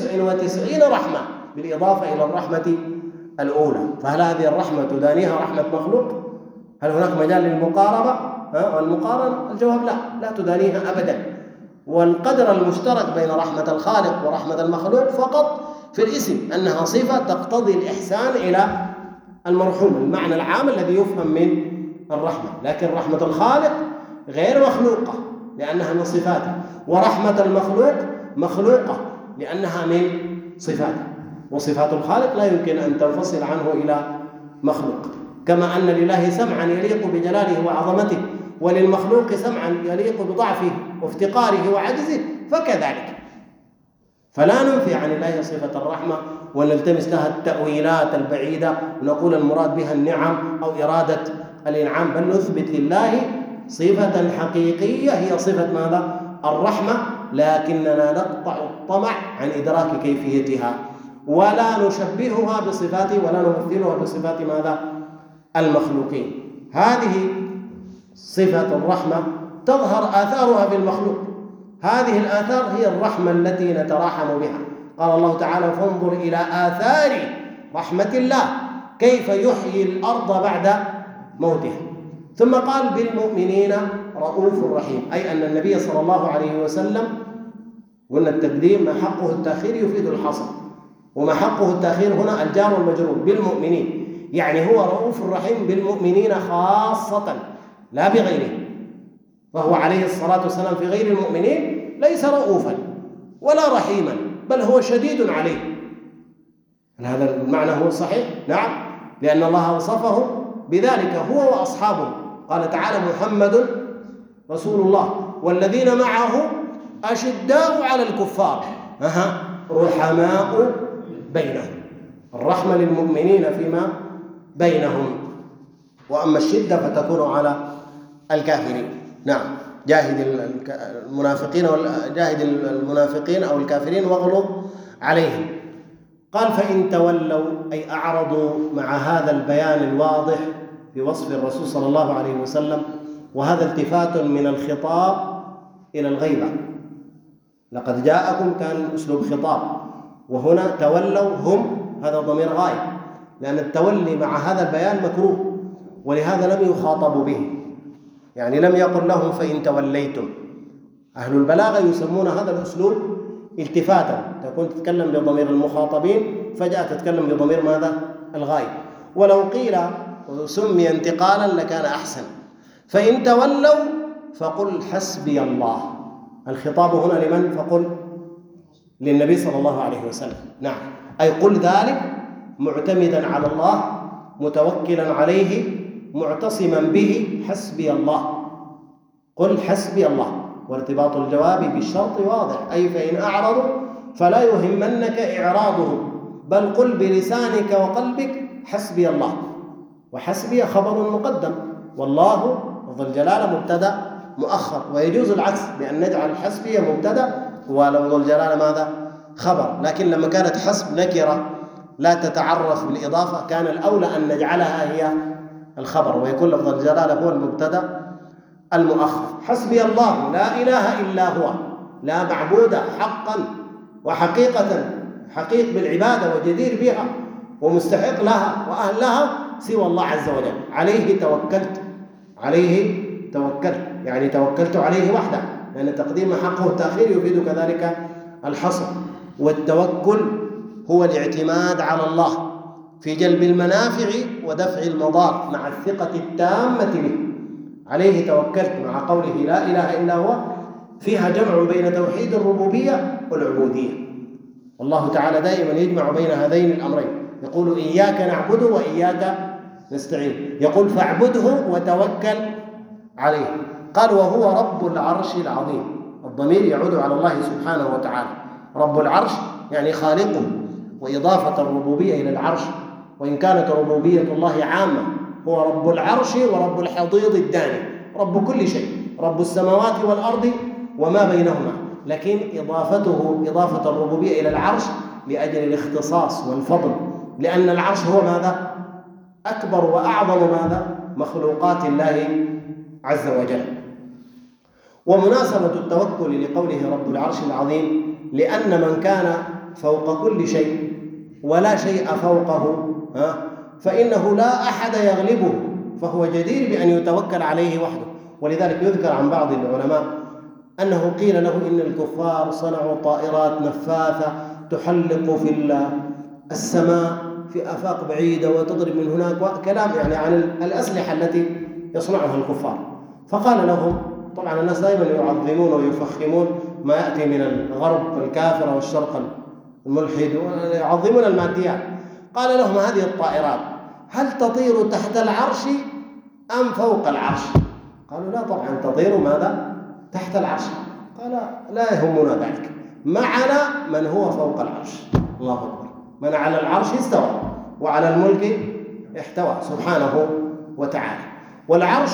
ب99 رحمة بالإضافة إلى الرحمة الأولى، فهل هذه الرحمة تدانيها رحمة مخلوق؟ هل هناك مجال للمقاربة والمقارنة؟ الجواب لا تدانيها أبدا. والقدر المشترك بين رحمة الخالق ورحمة المخلوق فقط في الاسم، أنها صفة تقتضي الإحسان إلى المرحوم، المعنى العام الذي يفهم من الرحمة. لكن رحمة الخالق غير مخلوقة لأنها من صفاته، ورحمة المخلوق مخلوقة لأنها من صفاته، وصفات الخالق لا يمكن أن تنفصل عنه إلى مخلوق. كما أن لله سمعا يليق بجلاله وعظمته، وللمخلوق سمعا يليق بضعفه وافتقاره وعجزه، فكذلك. فلا ننفي عن الله صفة الرحمة ونلتمس لها التأويلات البعيدة ونقول المراد بها النعم أو إرادة الإنعام، بل نثبت لله صفة حقيقية هي صفة ماذا؟ الرحمة، لكننا نقطع الطمع عن إدراك كيفيتها، ولا نشبهها بصفات ولا نمثلها بصفات ماذا؟ المخلوقين. هذه صفة الرحمة تظهر آثارها في المخلوق، هذه الآثار هي الرحمة التي نتراحم بها. قال الله تعالى فانظر إلى آثار رحمة الله كيف يحيي الأرض بعد موتها. ثم قال بالمؤمنين رؤوف رحيم، أي أن النبي صلى الله عليه وسلم، قلنا التقديم ما حقه التأخير يفيد الحصر، وما حقه التأخير هنا الجار والمجرور بالمؤمنين، يعني هو رؤوف رحيم بالمؤمنين خاصة لا بغيره، فهو عليه الصلاة والسلام في غير المؤمنين ليس رؤوفا ولا رحيما، بل هو شديد عليه. هذا المعنى هو الصحيح؟ نعم، لأن الله وصفه بذلك هو وأصحابه، قال تعالى محمد رسول الله والذين معه أشداء على الكفار رحماء بينهم، الرحمة للمؤمنين فيما بينهم، وأما الشدة فتكون على الكافرين. نعم، جاهد المنافقين أو الكافرين واغلظ عليهم. قال فإن تولوا أي أعرضوا مع هذا البيان الواضح في وصف الرسول صلى الله عليه وسلم، وهذا التفات من الخطاب إلى الغيبة، لقد جاءكم كان أسلوب خطاب، وهنا تولوا هم هذا ضمير غائب، لأن التولي مع هذا البيان مكروه، ولهذا لم يخاطبوا به، يعني لم يقل لهم فإن توليتم. أهل البلاغة يسمون هذا الأسلوب التفاتا، تكون تتكلم بضمير المخاطبين فجأة تتكلم بضمير ماذا؟ الغائب. ولو قيل سمي انتقالا لكان أحسن. فإن تولوا فقل حسبي الله، الخطاب هنا لمن؟ فقل للنبي صلى الله عليه وسلم. نعم، أي قل ذلك معتمدا على الله، متوكلا عليه، معتصما به، حسبي الله. قل حسبي الله، وارتباط الجواب بالشرط واضح، أي فإن أعرضوا فلا يهمنك إعراضهم، بل قل بلسانك وقلبك حسبي الله. وحسبي خبر مقدم، والله ذو الجلال مبتدأ مؤخر، ويجوز العكس بأن نجعل حسبي مبتدأ ولو ذو الجلال ماذا؟ خبر. لكن لما كانت حسب نكرة لا تتعرف بالإضافة كان الأولى أن نجعلها هي الخبر، ويكون لفظ الجلالة هو المبتدأ المؤخر. حسبي الله لا إله إلا هو، لا معبود حقا وحقيقة، حقيق بالعبادة وجدير بها ومستحق لها وأهل لها سوى الله عز وجل، عليه توكلت، عليه توكلت، يعني توكلت عليه وحده، لأن تقديم حقه التأخير يفيد كذلك الحصر. والتوكل هو الاعتماد على الله في جلب المنافع ودفع المضار مع الثقة التامة به. عليه توكلت مع قوله لا إله إلا هو فيها جمع بين توحيد الربوبية والعبودية، والله تعالى دائما يجمع بين هذين الأمرين، يقول إياك نعبد وإياك نستعين، يقول فاعبده وتوكل عليه. قال وهو رب العرش العظيم، الضمير يعود على الله سبحانه وتعالى، رب العرش يعني خالقه، وإضافة الربوبية إلى العرش، وإن كانت ربوبية الله عامة، هو رب العرش ورب الحضيض الداني، رب كل شيء، رب السماوات والأرض وما بينهما، لكن إضافة الربوبية إلى العرش لأجل الاختصاص والفضل، لأن العرش هو ماذا؟ أكبر وأعظم ماذا؟ مخلوقات الله عز وجل. ومناسبة التوكل لقوله رب العرش العظيم لأن من كان فوق كل شيء ولا شيء فوقه فإنه لا أحد يغلبه، فهو جدير بأن يتوكل عليه وحده. ولذلك يذكر عن بعض العلماء أنه قيل له إن الكفار صنعوا طائرات نفاثة تحلق في السماء في آفاق بعيدة وتضرب من هناك، كلام يعني عن الأسلحة التي يصنعها الكفار. فقال لهم، طبعا الناس دائما يعظمون ويفخمون ما يأتي من الغرب الكافر والشرق الملحد ويعظمون الماديات. قال لهم هذه الطائرات هل تطير تحت العرش أم فوق العرش؟ قالوا لا طبعا تطير ماذا؟ تحت العرش. قال لا يهمنا ذلك، معنا من هو فوق العرش. الله أكبر، من على العرش استوى وعلى الملك احتوى سبحانه وتعالى. والعرش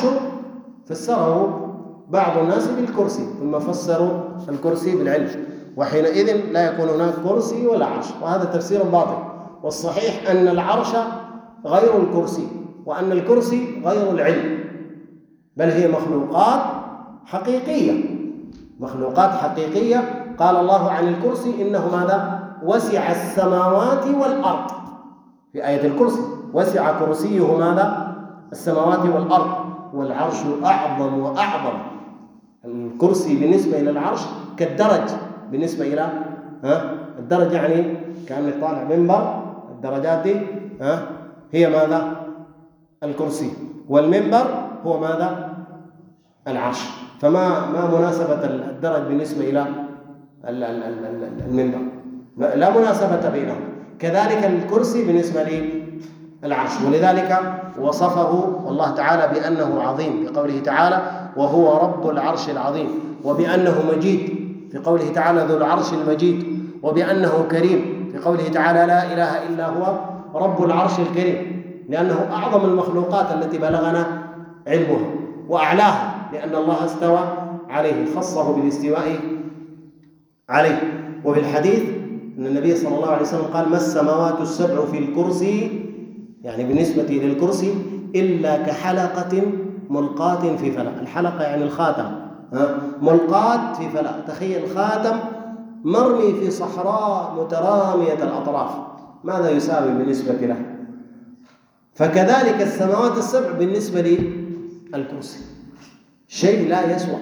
فسره بعض الناس بالكرسي، ثم فسروا الكرسي بالعلم، وحينئذ لا يكون هناك كرسي ولا عرش، وهذا تفسير باطل. والصحيح أن العرش غير الكرسي، وأن الكرسي غير العلم، بل هي مخلوقات حقيقية، مخلوقات حقيقية. قال الله عن الكرسي إنه ماذا؟ وسع السماوات والأرض، في آية الكرسي وسع كرسيه ماذا؟ السماوات والأرض. والعرش أعظم وأعظم. الكرسي بالنسبة إلى العرش كالدرج بالنسبة إلى الدرج، يعني كأنك طالع منبر. الدرجات دي هي ماذا؟ الكرسي. والمنبر هو ماذا؟ العرش. فما مناسبة الدرج بالنسبة إلى المنبر؟ لا مناسبة بينهم. كذلك الكرسي بالنسبة للعرش. ولذلك وصفه الله تعالى بأنه عظيم بقوله تعالى وهو رب العرش العظيم، وبأنه مجيد في قوله تعالى ذو العرش المجيد، وبأنه كريم في قوله تعالى لا إله إلا هو رب العرش الكريم، لأنه أعظم المخلوقات التي بلغنا علمها وأعلاها، لأن الله استوى عليه، خصه بالاستواء عليه. وبالحديث أن النبي صلى الله عليه وسلم قال ما السماوات السبع في الكرسي، يعني بالنسبة للكرسي، إلا كحلقة ملقاة في فلق. الحلقة يعني الخاتم، ملقاة في فلق. تخيل خاتم مرمي في صحراء مترامية الأطراف، ماذا يساوي بالنسبة له؟ فكذلك السماوات السبع بالنسبة للكرسي شيء لا يسوى.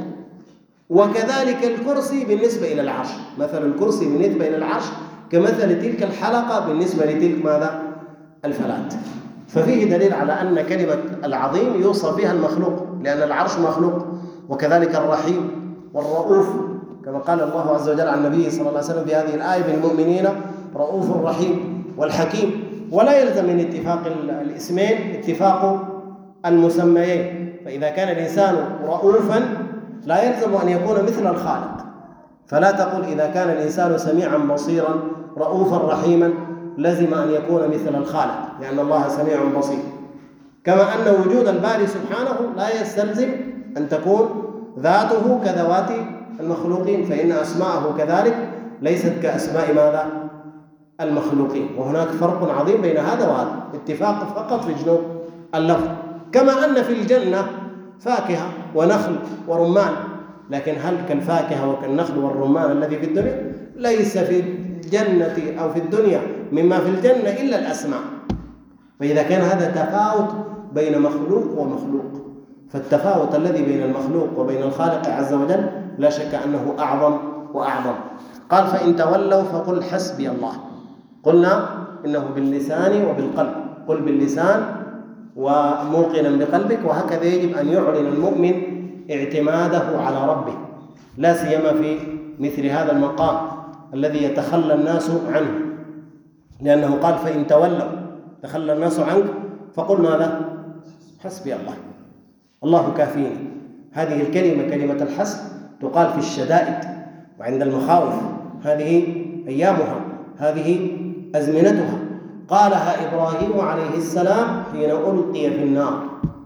وكذلك الكرسي بالنسبة إلى العرش، مثل الكرسي بالنسبة إلى العرش كمثل تلك الحلقة بالنسبة لتلك ماذا؟ الفلات. ففيه دليل على أن كلمة العظيم يوصف بها المخلوق، لأن العرش مخلوق. وكذلك الرحيم والرؤوف، كما قال الله عز وجل عن النبي صلى الله عليه وسلم في هذه الآية بالمؤمنين رؤوف رحيم. والحكيم، ولا يلزم من اتفاق الاسمين اتفاق المسميين. فإذا كان الإنسان رؤوفا لا يلزم أن يكون مثل الخالق، فلا تقل إذا كان الإنسان سميعا بصيرا رؤوفا رحيما لزم أن يكون مثل الخالق، لأن الله سميع بصير. كما أن وجود الباري سبحانه لا يستلزم أن تكون ذاته كذوات المخلوقين، فإن أسماءه كذلك ليست كأسماء ماذا؟ المخلوقين. وهناك فرق عظيم بين هذا وهذا، اتفاق فقط في جنوب اللفظ. كما أن في الجنة فاكهة ونخل ورمان، لكن هل كالفاكهة وكالنخل والرمان الذي في الدنيا؟ ليس في الجنة أو في الدنيا مما في الجنة إلا الأسماء. فإذا كان هذا تفاوت بين مخلوق ومخلوق، فالتفاوت الذي بين المخلوق وبين الخالق عز وجل لا شك أنه أعظم وأعظم. قال فإن تولوا فقل حسبي الله. قلنا إنه باللسان وبالقلب، قل باللسان وموقنا بقلبك، وهكذا يجب أن يعلن المؤمن اعتماده على ربه، لا سيما في مثل هذا المقام الذي يتخلى الناس عنه، لأنه قال فإن تولوا تخلى الناس عنك فقل ماذا؟ حسبي الله، الله كافيني. هذه الكلمة كلمة الحسب تقال في الشدائد وعند المخاوف، هذه أيامها، هذه أزمنتها. قالها إبراهيم عليه السلام حين ألقي في النار،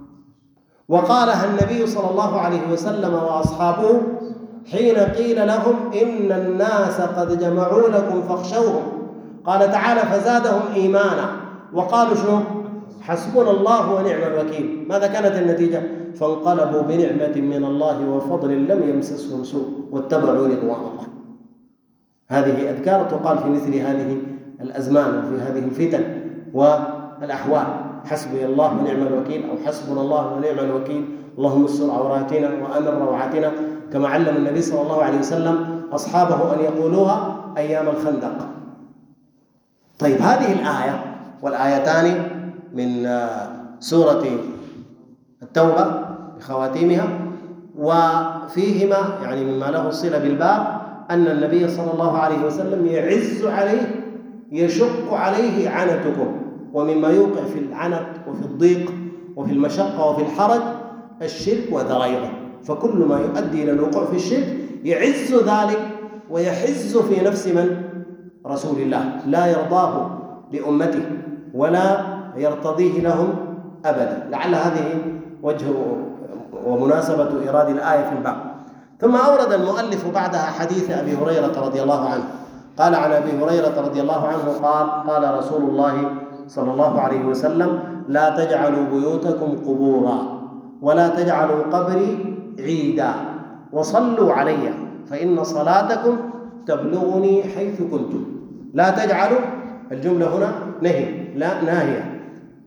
وقالها النبي صلى الله عليه وسلم وأصحابه حين قيل لهم إن الناس قد جمعوا لكم فاخشوهم. قال تعالى فزادهم إيمانا وقالوا شنو؟ حسبنا الله ونعم الوكيل. ماذا كانت النتيجة؟ فانقلبوا بنعمة من الله وفضل لم يمسسهم سوء واتبعوا رضوان الله. هذه أذكار تقال في مثل هذه الأزمان وفي هذه الفتن والأحوال. حسبي الله ونعم الوكيل، أو حسبنا الله ونعم الوكيل، اللهم استر عوراتنا وأمن روعاتنا، كما علم النبي صلى الله عليه وسلم أصحابه أن يقولوها أيام الخندق. طيب هذه الآية والآيتان من سورة التوبة بخواتيمها، وفيهما يعني مما له صلة بالباب أن النبي صلى الله عليه وسلم يعز عليه، يشق عليه عنتكم. ومما يوقع في العنت وفي الضيق وفي المشقة وفي الحرج الشرك وذرائعه، فكل ما يؤدي إلى الوقوع في الشرك يعز ذلك ويحز في نفس من؟ رسول الله، لا يرضاه لأمته ولا يرتضيه لهم أبدا. لعل هذه وجه ومناسبة إيراد الآية في الباب. ثم أورد المؤلف بعدها حديث أبي هريرة رضي الله عنه. قال عن أبي هريرة رضي الله عنه قال رسول الله صلى الله عليه وسلم لا تجعلوا بيوتكم قبورا ولا تجعلوا قبري عيدا وصلوا علي فإن صلاتكم تبلغني حيث كنتم. لا تجعلوا، الجملة هنا نهي لا ناهية،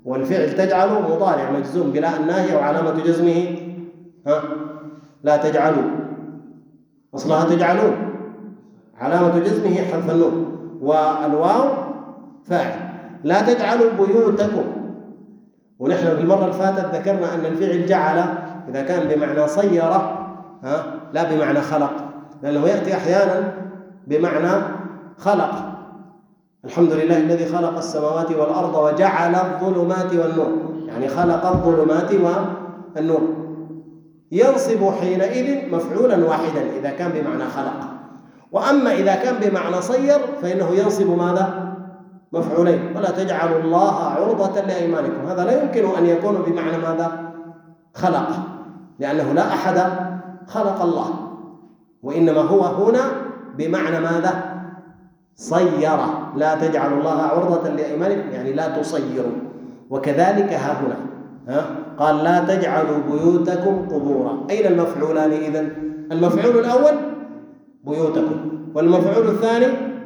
والفعل تجعله مضارع مجزوم بلا الناهية وعلامة جزمه لا تجعلوا، أصلها تجعلون، علامة جزمه حذف النون، والواو فاعل. لا تجعلوا بيوتكم. ونحن في المرة اللي فاتت ذكرنا أن الفعل جعل إذا كان بمعنى صير لا بمعنى خلق، لأنه يأتي أحيانا بمعنى خلق. الحمد لله الذي خلق السماوات والأرض وجعل الظلمات والنور، يعني خلق الظلمات والنور، ينصب حينئذ مفعولا واحدا إذا كان بمعنى خلق. وأما إذا كان بمعنى صير فإنه ينصب ماذا؟ مفعولين. ولا تجعلوا الله عرضة لأيمانكم، هذا لا يمكن أن يكون بمعنى ماذا؟ خلق، لأنه لا أحد خلق الله، وإنما هو هنا بمعنى ماذا؟ صير. لا تجعلوا الله عرضة لأيمانكم يعني لا تصيروا. وكذلك ها هنا قال لا تجعلوا بيوتكم قبورا. أين المفعولان إذن؟ المفعول الأول بيوتكم، والمفعول الثاني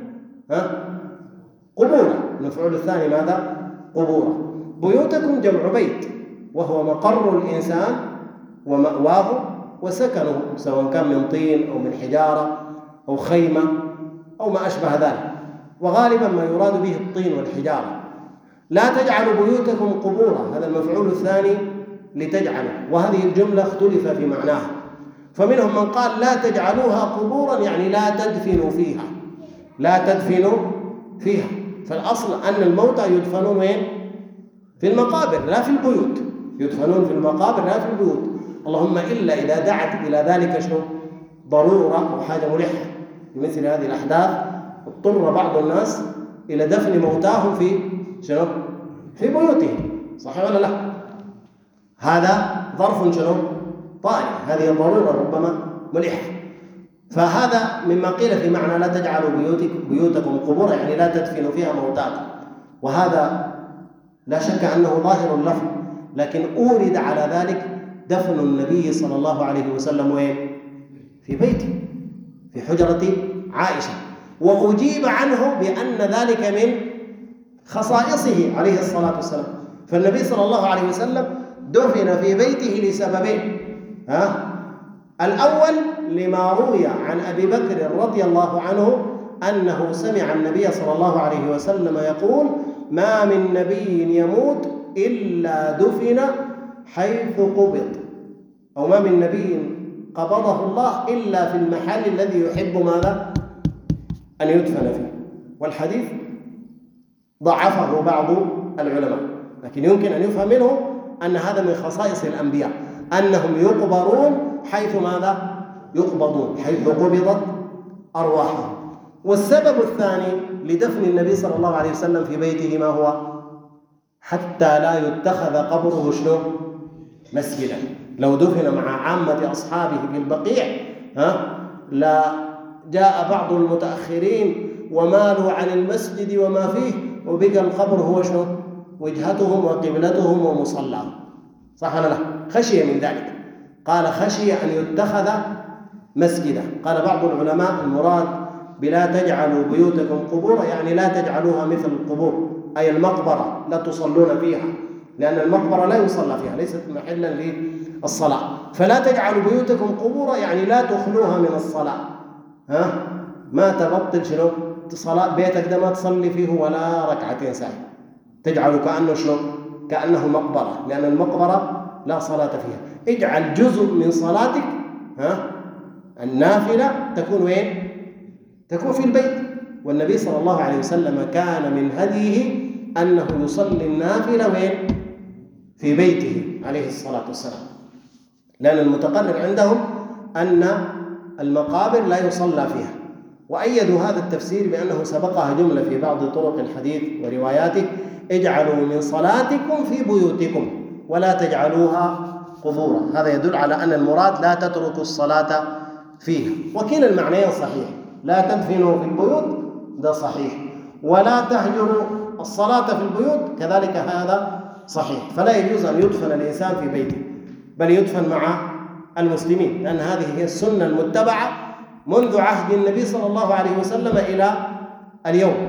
قبورا. المفعول الثاني ماذا؟ قبورا. بيوتكم جمع بيت، وهو مقر الإنسان ومأواه وسكنه، سواء كان من طين أو من حجارة أو خيمة أو ما أشبه ذلك، وغالبا ما يراد به الطين والحجارة. لا تجعلوا بيوتكم قبورا، هذا المفعول الثاني لتجعلوا، وهذه الجملة اختلف في معناها، فمنهم من قال لا تجعلوها قبورا يعني لا تدفنوا فيها، لا تدفنوا فيها. فالأصل أن الموتى يدفنون وين؟ في المقابر لا في البيوت، يدفنون في المقابر لا في البيوت، اللهم إلا إذا دعت إلى ذلك شنو؟ ضرورة أو حاجة ملحة. في مثل هذه الأحداث اضطر بعض الناس إلى دفن موتاهم في شنو؟ في بيوتهم، صحيح ولا لا؟ هذا ظرف شنو؟ طارئ، هذه ضرورة ربما ملحة. فهذا مما قيل في معنى لا تجعلوا بيوتكم قبورا يعني لا تدفنوا فيها موتاكم، وهذا لا شك أنه ظاهر اللفظ، لكن أورد على ذلك دفن النبي صلى الله عليه وسلم وين؟ في بيته في حجرة عائشة، وأجيب عنه بأن ذلك من خصائصه عليه الصلاة والسلام. فالنبي صلى الله عليه وسلم دفن في بيته لسببين، الأول لما روي عن أبي بكر رضي الله عنه أنه سمع النبي صلى الله عليه وسلم يقول ما من نبي يموت إلا دفن حيث قبض، أو ما من نبي قبضه الله إلا في المحل الذي يحب ماذا؟ أن يدفن فيه. والحديث ضعفه بعض العلماء، لكن يمكن أن يفهم منه أن هذا من خصائص الأنبياء أنهم يقبرون حيث ماذا؟ يقبضون، حيث قبضت أرواحهم. والسبب الثاني لدفن النبي صلى الله عليه وسلم في بيته ما هو؟ حتى لا يتخذ قبره شنو؟ مسجدا. لو دفن مع عامة أصحابه في البقيع لا جاء بعض المتأخرين ومالوا عن المسجد وما فيه، وبقى القبر هو شنو؟ وجهتهم وقبلتهم ومصلاهم، صح ولا لا؟ خشية من ذلك، قال خشية أن يتخذ مسجدا. قال بعض العلماء المراد بلا تجعلوا بيوتكم قبورا يعني لا تجعلوها مثل القبور، أي المقبرة لا تصلون فيها، لأن المقبرة لا يصلى فيها، ليست محلا للصلاة. فلا تجعلوا بيوتكم قبورا يعني لا تخلوها من الصلاة، ما تبطل شنو؟ صلاة بيتك ده ما تصلي فيه ولا ركعتين ساعة، تجعل كأنه شنو؟ كأنه مقبرة، لأن المقبرة لا صلاة فيها. اجعل جزء من صلاتك النافلة تكون وين؟ تكون في البيت. والنبي صلى الله عليه وسلم كان من هديه أنه يصلي النافلة وين؟ في بيته عليه الصلاة والسلام، لأن المتقرر عندهم أن المقابر لا يصلى فيها، وأيدوا هذا التفسير بأنه سبقها جملة في بعض طرق الحديث ورواياته اجعلوا من صلاتكم في بيوتكم ولا تجعلوها قبورا. هذا يدل على أن المراد لا تتركوا الصلاة فيها، وكلا المعنيين صحيح، لا تدفنوا في البيوت ده صحيح، ولا تهجروا الصلاة في البيوت كذلك هذا صحيح. فلا يجوز أن يدفن الإنسان في بيته، بل يدفن مع المسلمين، لأن هذه هي السنة المتبعة منذ عهد النبي صلى الله عليه وسلم إلى اليوم.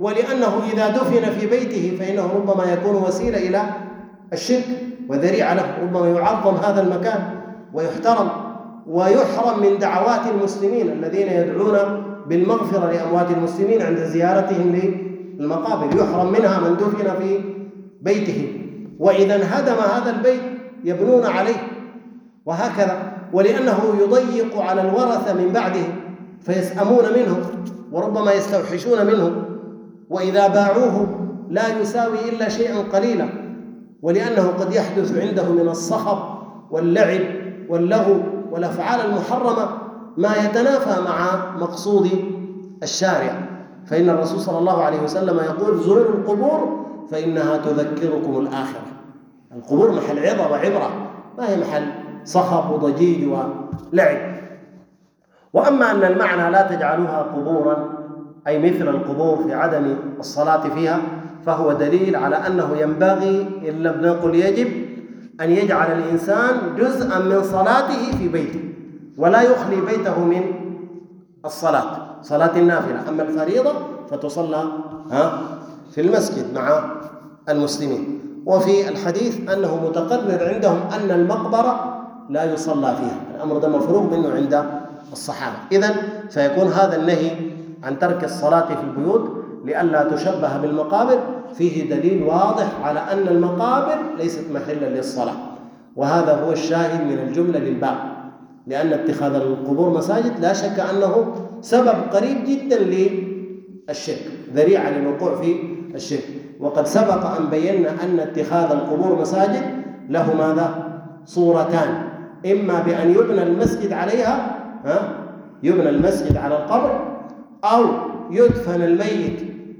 ولأنه إذا دفن في بيته فإنه ربما يكون وسيلة إلى الشرك وذريعة له، ربما يعظم هذا المكان ويحترم ويحرم من دعوات المسلمين الذين يدعون بالمغفرة لأموات المسلمين عند زيارتهم للمقابر، يحرم منها من دفن في بيته. وإذا انهدم هذا البيت يبنون عليه وهكذا، ولأنه يضيق على الورثة من بعده فيسأمون منه وربما يستوحشون منه، وإذا باعوه لا يساوي إلا شيئا قليلا، ولأنه قد يحدث عنده من الصخب واللعب واللغو والأفعال المحرمة ما يتنافى مع مقصود الشارع. فإن الرسول صلى الله عليه وسلم يقول: زوروا القبور فإنها تذكركم الآخرة. القبور محل عظة وعبرة، ما هي محل صخب وضجيج ولعب. وأما أن المعنى لا تجعلوها قبورا أي مثل القبور في عدم الصلاة فيها، فهو دليل على أنه ينبغي إن لم نقل يجب أن يجعل الإنسان جزءا من صلاته في بيته، ولا يخلي بيته من الصلاة، صلاة النافلة. أما الفريضة فتصلى في المسجد مع المسلمين. وفي الحديث أنه متقرر عندهم أن المقبرة لا يصلى فيها، الأمر ده مفروغ منه عند الصحابة. إذن فيكون هذا النهي عن ترك الصلاة في البيوت لئلا تشبه بالمقابر فيه دليل واضح على أن المقابر ليست محلا للصلاة، وهذا هو الشاهد من الجملة للباب، لأن اتخاذ القبور مساجد لا شك أنه سبب قريب جدا للشرك، ذريعة للوقوع في الشرك. وقد سبق أن بينا أن اتخاذ القبور مساجد له ماذا؟ صورتان: إما بأن يبنى المسجد عليها، يبنى المسجد على القبر، أو يدفن الميت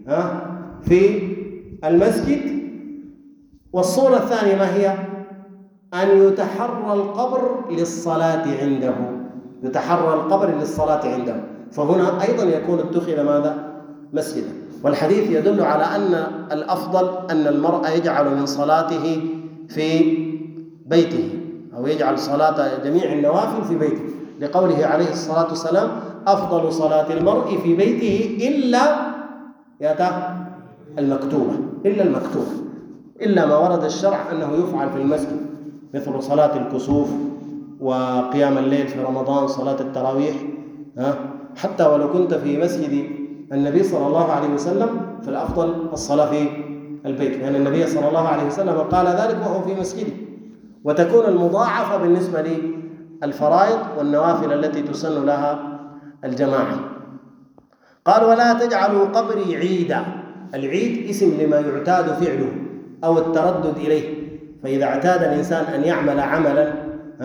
في المسجد. والصورة الثانية ما هي؟ أن يتحرى القبر للصلاة عنده، يتحرى القبر للصلاة عنده، فهنا أيضا يكون اتخذ ماذا؟ مسجدا. والحديث يدل على أن الأفضل أن المرء يجعل من صلاته في بيته، أو يجعل صلاة جميع النوافل في بيته، لقوله عليه الصلاة والسلام: أفضل صلاة المرء في بيته إلا المكتوبة، إلا المكتوبة، إلا ما ورد الشرع أنه يفعل في المسجد، مثل صلاة الكسوف وقيام الليل في رمضان، صلاة التراويح. حتى ولو كنت في مسجد النبي صلى الله عليه وسلم فالأفضل الصلاة في البيت، لأن النبي صلى الله عليه وسلم قال ذلك وهو في مسجده. وتكون المضاعفة بالنسبة للفرائض والنوافل التي تسن لها الجماعة. قال: ولا تجعلوا قبري عيدا. العيد اسم لما يعتاد فعله أو التردد إليه، فإذا اعتاد الإنسان أن يعمل عملا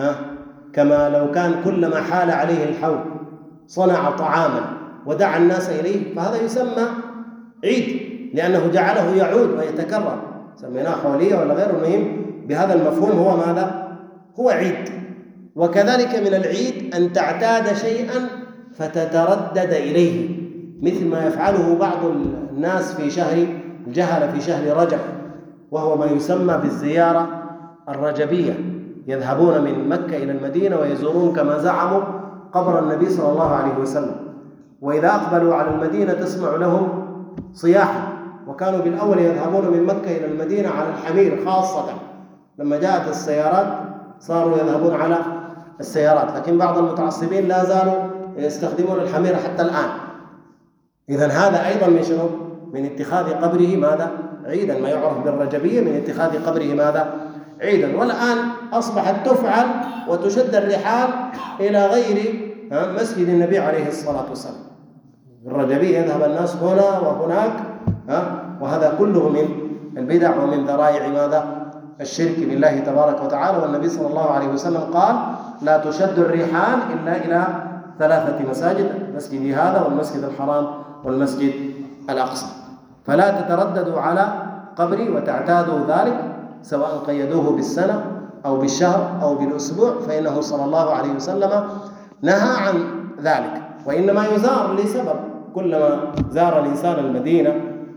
كما لو كان كلما حال عليه الحول صنع طعاما ودعا الناس إليه، فهذا يسمى عيد، لأنه جعله يعود ويتكرر، سميناه حولية ولا غيره، المهم بهذا المفهوم هو ماذا؟ هو عيد. وكذلك من العيد أن تعتاد شيئا فتتردد إليه، مثل ما يفعله بعض الناس في شهر الجهل، في شهر رجب، وهو ما يسمى بالزيارة الرجبية، يذهبون من مكة إلى المدينة ويزورون كما زعموا قبر النبي صلى الله عليه وسلم، وإذا أقبلوا على المدينة تسمع لهم صياحا. وكانوا بالأول يذهبون من مكة إلى المدينة على الحمير خاصة، لما جاءت السيارات صاروا يذهبون على السيارات، لكن بعض المتعصبين لا زالوا يستخدمون الحمير حتى الآن. إذن هذا أيضا من شنو؟ من اتخاذ قبره ماذا؟ عيدا، ما يعرف بالرجبية من اتخاذ قبره ماذا؟ عيدا. والآن أصبحت تفعل وتشد الرحال إلى غير مسجد النبي عليه الصلاة والسلام. الرجبية يذهب الناس هنا وهناك، وهذا كله من البدع ومن ذرائع ماذا؟ الشرك بالله تبارك وتعالى. والنبي صلى الله عليه وسلم قال: لا تشد الرحال إلا إلى 3 مساجد، مسجد هذا والمسجد الحرام والمسجد الأقصى. فلا تترددوا على قبري وتعتادوا ذلك، سواء قيدوه بالسنة أو بالشهر أو بالأسبوع، فإنه صلى الله عليه وسلم نهى عن ذلك. وإنما يزار لسبب، كلما زار الإنسان المدينة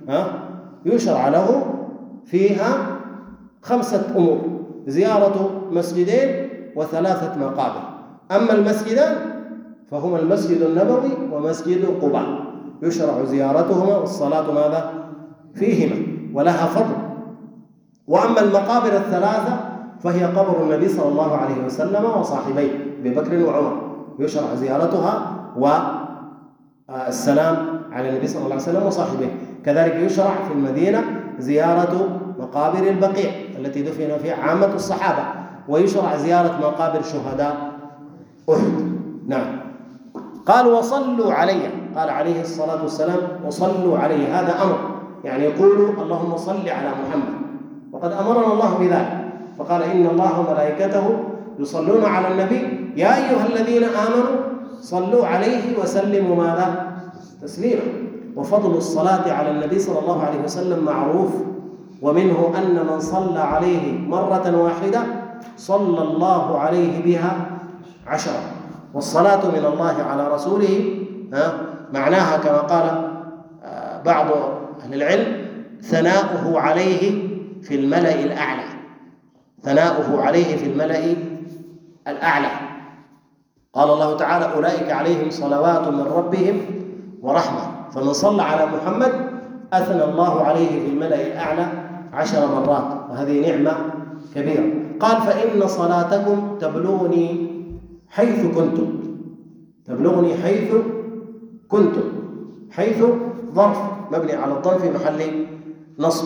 يشرع له فيها 5 أمور: زيارة مسجدين و3 مقابر. أما المسجدان فهما المسجد النبوي ومسجد قباء، يشرع زيارتهما والصلاة ماذا؟ فيهما ولها فضل. وأما المقابر الثلاثة فهي قبر النبي صلى الله عليه وسلم وصاحبيه أبي بكر وعمر، يشرع زيارتها والسلام على النبي صلى الله عليه وسلم وصاحبيه. كذلك يشرع في المدينة زيارة مقابر البقيع التي دفن فيها عامة الصحابة، ويشرع زيارة مقابر شهداء أحد. نعم. قال وصلوا علي، قال عليه الصلاة والسلام وصلوا علي، هذا أمر، يعني يقولوا اللهم صل على محمد، وقد أمرنا الله بذلك، فقال إن الله وملائكته يصلون على النبي يا أيها الذين آمنوا صلوا عليه وسلموا ماذا؟ تسليما. وفضل الصلاة على النبي صلى الله عليه وسلم معروف، ومنه أن من صلى عليه مرة واحدة صلى الله عليه بها 10. والصلاة من الله على رسوله معناها كما قال بعض أهل العلم ثناؤه عليه في الملأ الأعلى، ثناؤه عليه في الملأ الأعلى. قال الله تعالى أولئك عليهم صلوات من ربهم ورحمة، فمن صلى على محمد أثنى الله عليه في الملأ الأعلى 10 مرات، وهذه نعمة كبيرة. قال فإن صلاتكم تبلغني حيث كنتم، تبلغني حيث كنتم، حيث ظرف مبني على الضم في محل نصب.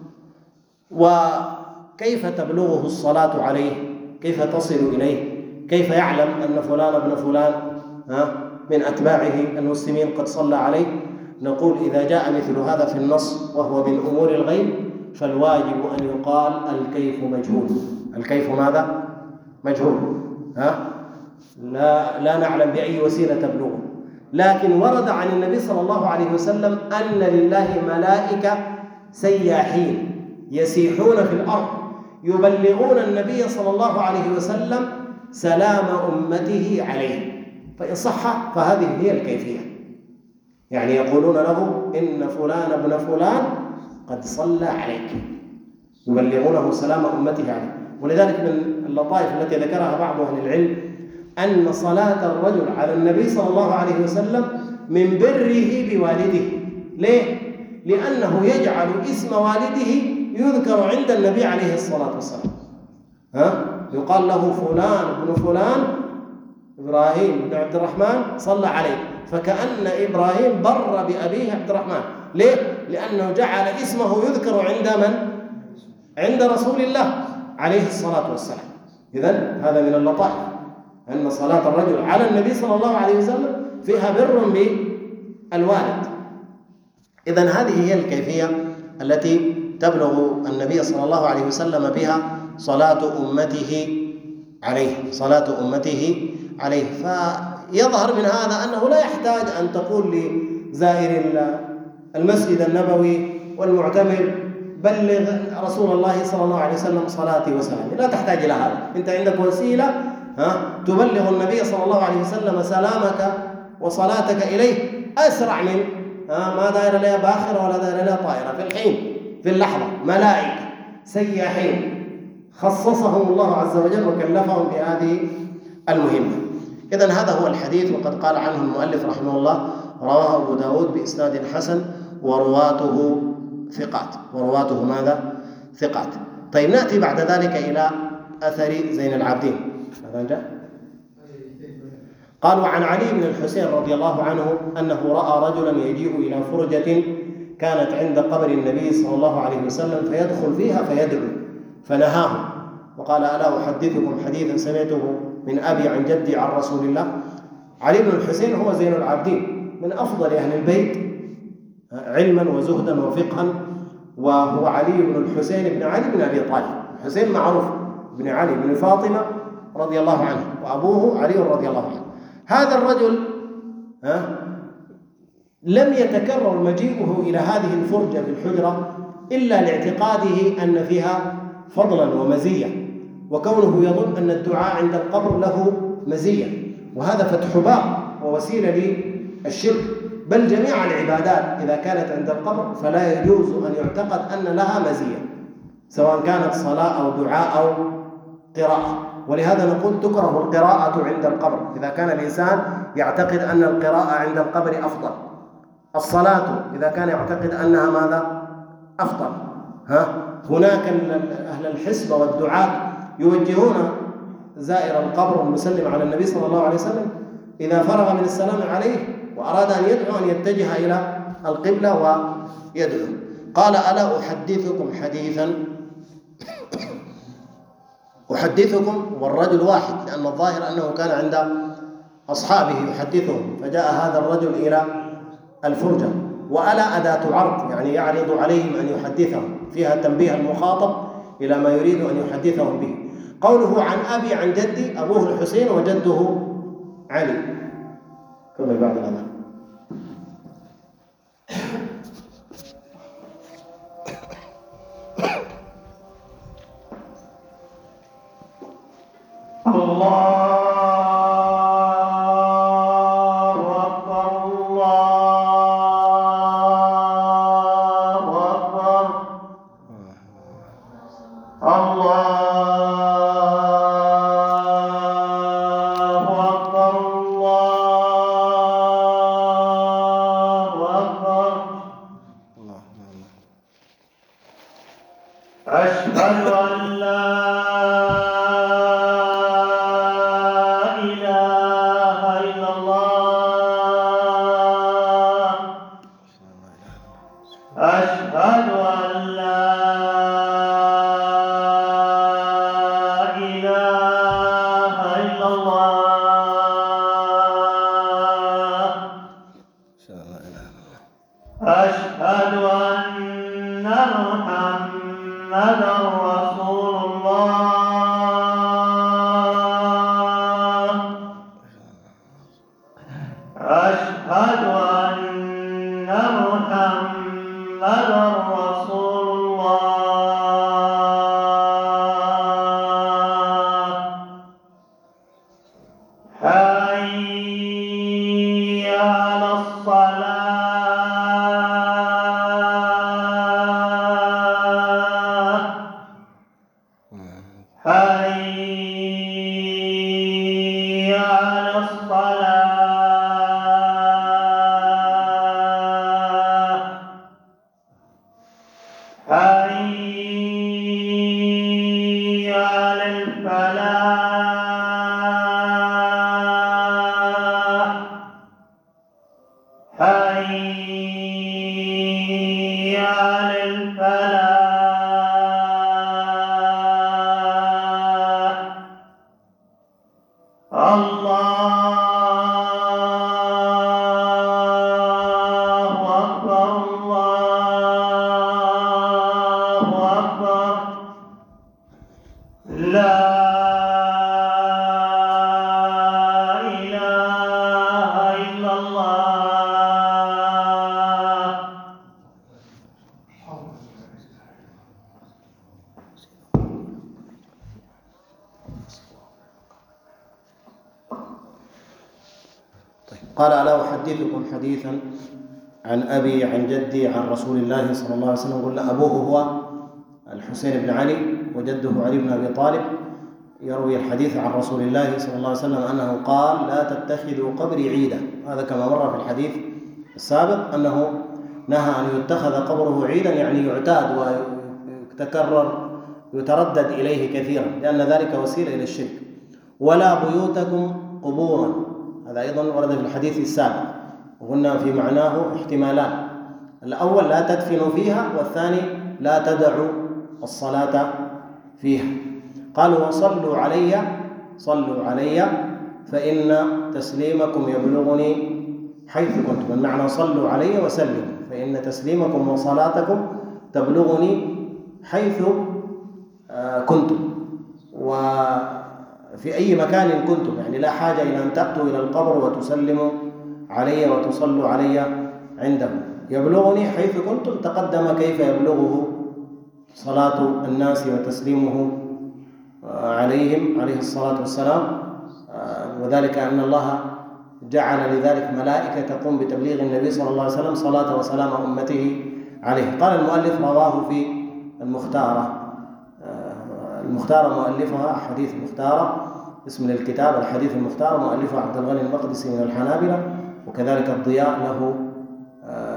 وكيف تبلغه الصلاة عليه؟ كيف تصل إليه؟ كيف يعلم أن فلان ابن فلان من أتباعه المسلمين قد صلى عليه؟ نقول إذا جاء مثل هذا في النص وهو من أمور الغيب فالواجب أن يقال الكيف مجهول. الكيف ماذا؟ مجهول. لا نعلم بأي وسيلة تبلغه. لكن ورد عن النبي صلى الله عليه وسلم أن لله ملائكة سياحين يسيحون في الأرض يبلغون النبي صلى الله عليه وسلم سلام أمته عليه، فإن صح فهذه هي الكيفية، يعني يقولون له إن فلان ابن فلان قد صلى عليك، يبلغونه سلام أمته عليه. ولذلك من اللطائف التي ذكرها بعض أهل العلم أن صلاة الرجل على النبي صلى الله عليه وسلم من بره بوالده. ليه؟ لأنه يجعل اسم والده يذكر عند النبي عليه الصلاة والسلام. يقال له فلان ابن فلان إبراهيم بن عبد الرحمن صلى عليه، فكأن إبراهيم بر بأبيه عبد الرحمن. ليه؟ لأنه جعل اسمه يذكر عند من؟ عند رسول الله عليه الصلاة والسلام. إذن هذا من اللطائف أن صلاة الرجل على النبي صلى الله عليه وسلم فيها بر بالوالد. إذن هذه هي الكيفية التي تبلغ النبي صلى الله عليه وسلم بها صلاة أمته عليه، صلاة أمته عليه. فيظهر من هذا أنه لا يحتاج أن تقول لزائر المسجد النبوي والمعتمر بلغ رسول الله صلى الله عليه وسلم صلاتي وسلامي، لا تحتاج إلى هذا. أنت عندك وسيلة تبلغ النبي صلى الله عليه وسلم سلامك وصلاتك إليه أسرع من ما دائر لها باخرة ولا دائر لها طائرة، في الحين في اللحظة ملائكة سياحين خصصهم الله عز وجل وكلفهم بهذه المهمة. إذن هذا هو الحديث، وقد قال عنه المؤلف رحمه الله رواه أبو داود بإسناد حسن ورواته ثقات. ورواته ماذا؟ ثقات. طيب نأتي بعد ذلك إلى أثر زين العابدين. ماذا جاء؟ قال وعن علي بن الحسين رضي الله عنه أنه رأى رجلا يجيء إلى فرجة كانت عند قبر النبي صلى الله عليه وسلم فيدخل فيها فيدعو، فنهاه وقال ألا أحدثكم حديثا سمعته من أبي عن جدي عن رسول الله. علي بن الحسين هو زين العابدين من أفضل أهل البيت علما وزهدا وفقها، وهو علي بن الحسين بن علي بن أبي طالب. الحسين معروف بن علي بن فاطمة رضي الله عنه، وأبوه علي رضي الله عنه. هذا الرجل لم يتكرر مجيئه إلى هذه الفرجة في الحجرة إلا لاعتقاده أن فيها فضلا ومزية، وكونه يظن أن الدعاء عند القبر له مزية، وهذا فتح باب ووسيلة للشرك. بل جميع العبادات إذا كانت عند القبر فلا يجوز أن يعتقد أن لها مزية، سواء كانت صلاة أو دعاء أو قراءة. ولهذا نقول تكره القراءة عند القبر إذا كان الإنسان يعتقد أن القراءة عند القبر أفضل. الصلاة إذا كان يعتقد أنها ماذا؟ أفضل. هناك أهل الحسبة والدعاة يوجهون زائر القبر المسلم على النبي صلى الله عليه وسلم إذا فرغ من السلام عليه وأراد أن يدعو أن يتجه إلى القبلة ويدعو. قال: ألا أحدثكم والرجل واحد، لأن الظاهر أنه كان عند أصحابه يحدثهم، فجاء هذا الرجل إلى الفرجة. وألا أداة عرض، يعني يعرض عليهم أن يحدثهم، فيها تنبيه المخاطب إلى ما يريد أن يحدثهم به. قوله عن أبي عن جدي، أبوه الحسين وجده علي. كمل بعد الأذان. الله قال: ألا أحدثكم حديثا عن أبي عن جدي عن رسول الله صلى الله عليه وسلم. قلنا أبوه هو الحسين بن علي وجده علي بن أبي طالب. يروي الحديث عن رسول الله صلى الله عليه وسلم أنه قال: لا تتخذوا قبري عيدا. هذا كما مر في الحديث السابق أنه نهى أن يتخذ قبره عيدا، يعني يعتاد ويتكرر يتردد إليه كثيرا، لأن ذلك وسيلة إلى الشرك. ولا بيوتكم قبورا، هذا أيضا ورد في الحديث السابق، وقلنا في معناه احتمالان: الأول لا تدفنوا فيها، والثاني لا تدعوا الصلاة فيها. قالوا: وصلوا علي فإن تسليمكم يبلغني حيث كنتم. المعنى صلوا علي وسلموا، فإن تسليمكم وصلاتكم تبلغني حيث كنتم، وفي أي مكان كنتم، يعني لا حاجة إلى أن تأتوا إلى القبر وتسلموا علي وتصلوا علي عنده. يبلغني حيث كنتم، تقدم كيف يبلغه صلاة الناس وتسليمه عليهم عليه الصلاة والسلام، وذلك أن الله جعل لذلك ملائكة تقوم بتبليغ النبي صلى الله عليه وسلم صلاة وسلام أمته عليه. قال المؤلف: رواه في المختارة مؤلفها حديث مختارة، اسم للكتاب الحديث المختار، مؤلفها عبد الغني المقدسي من الحنابلة، وكذلك الضياء له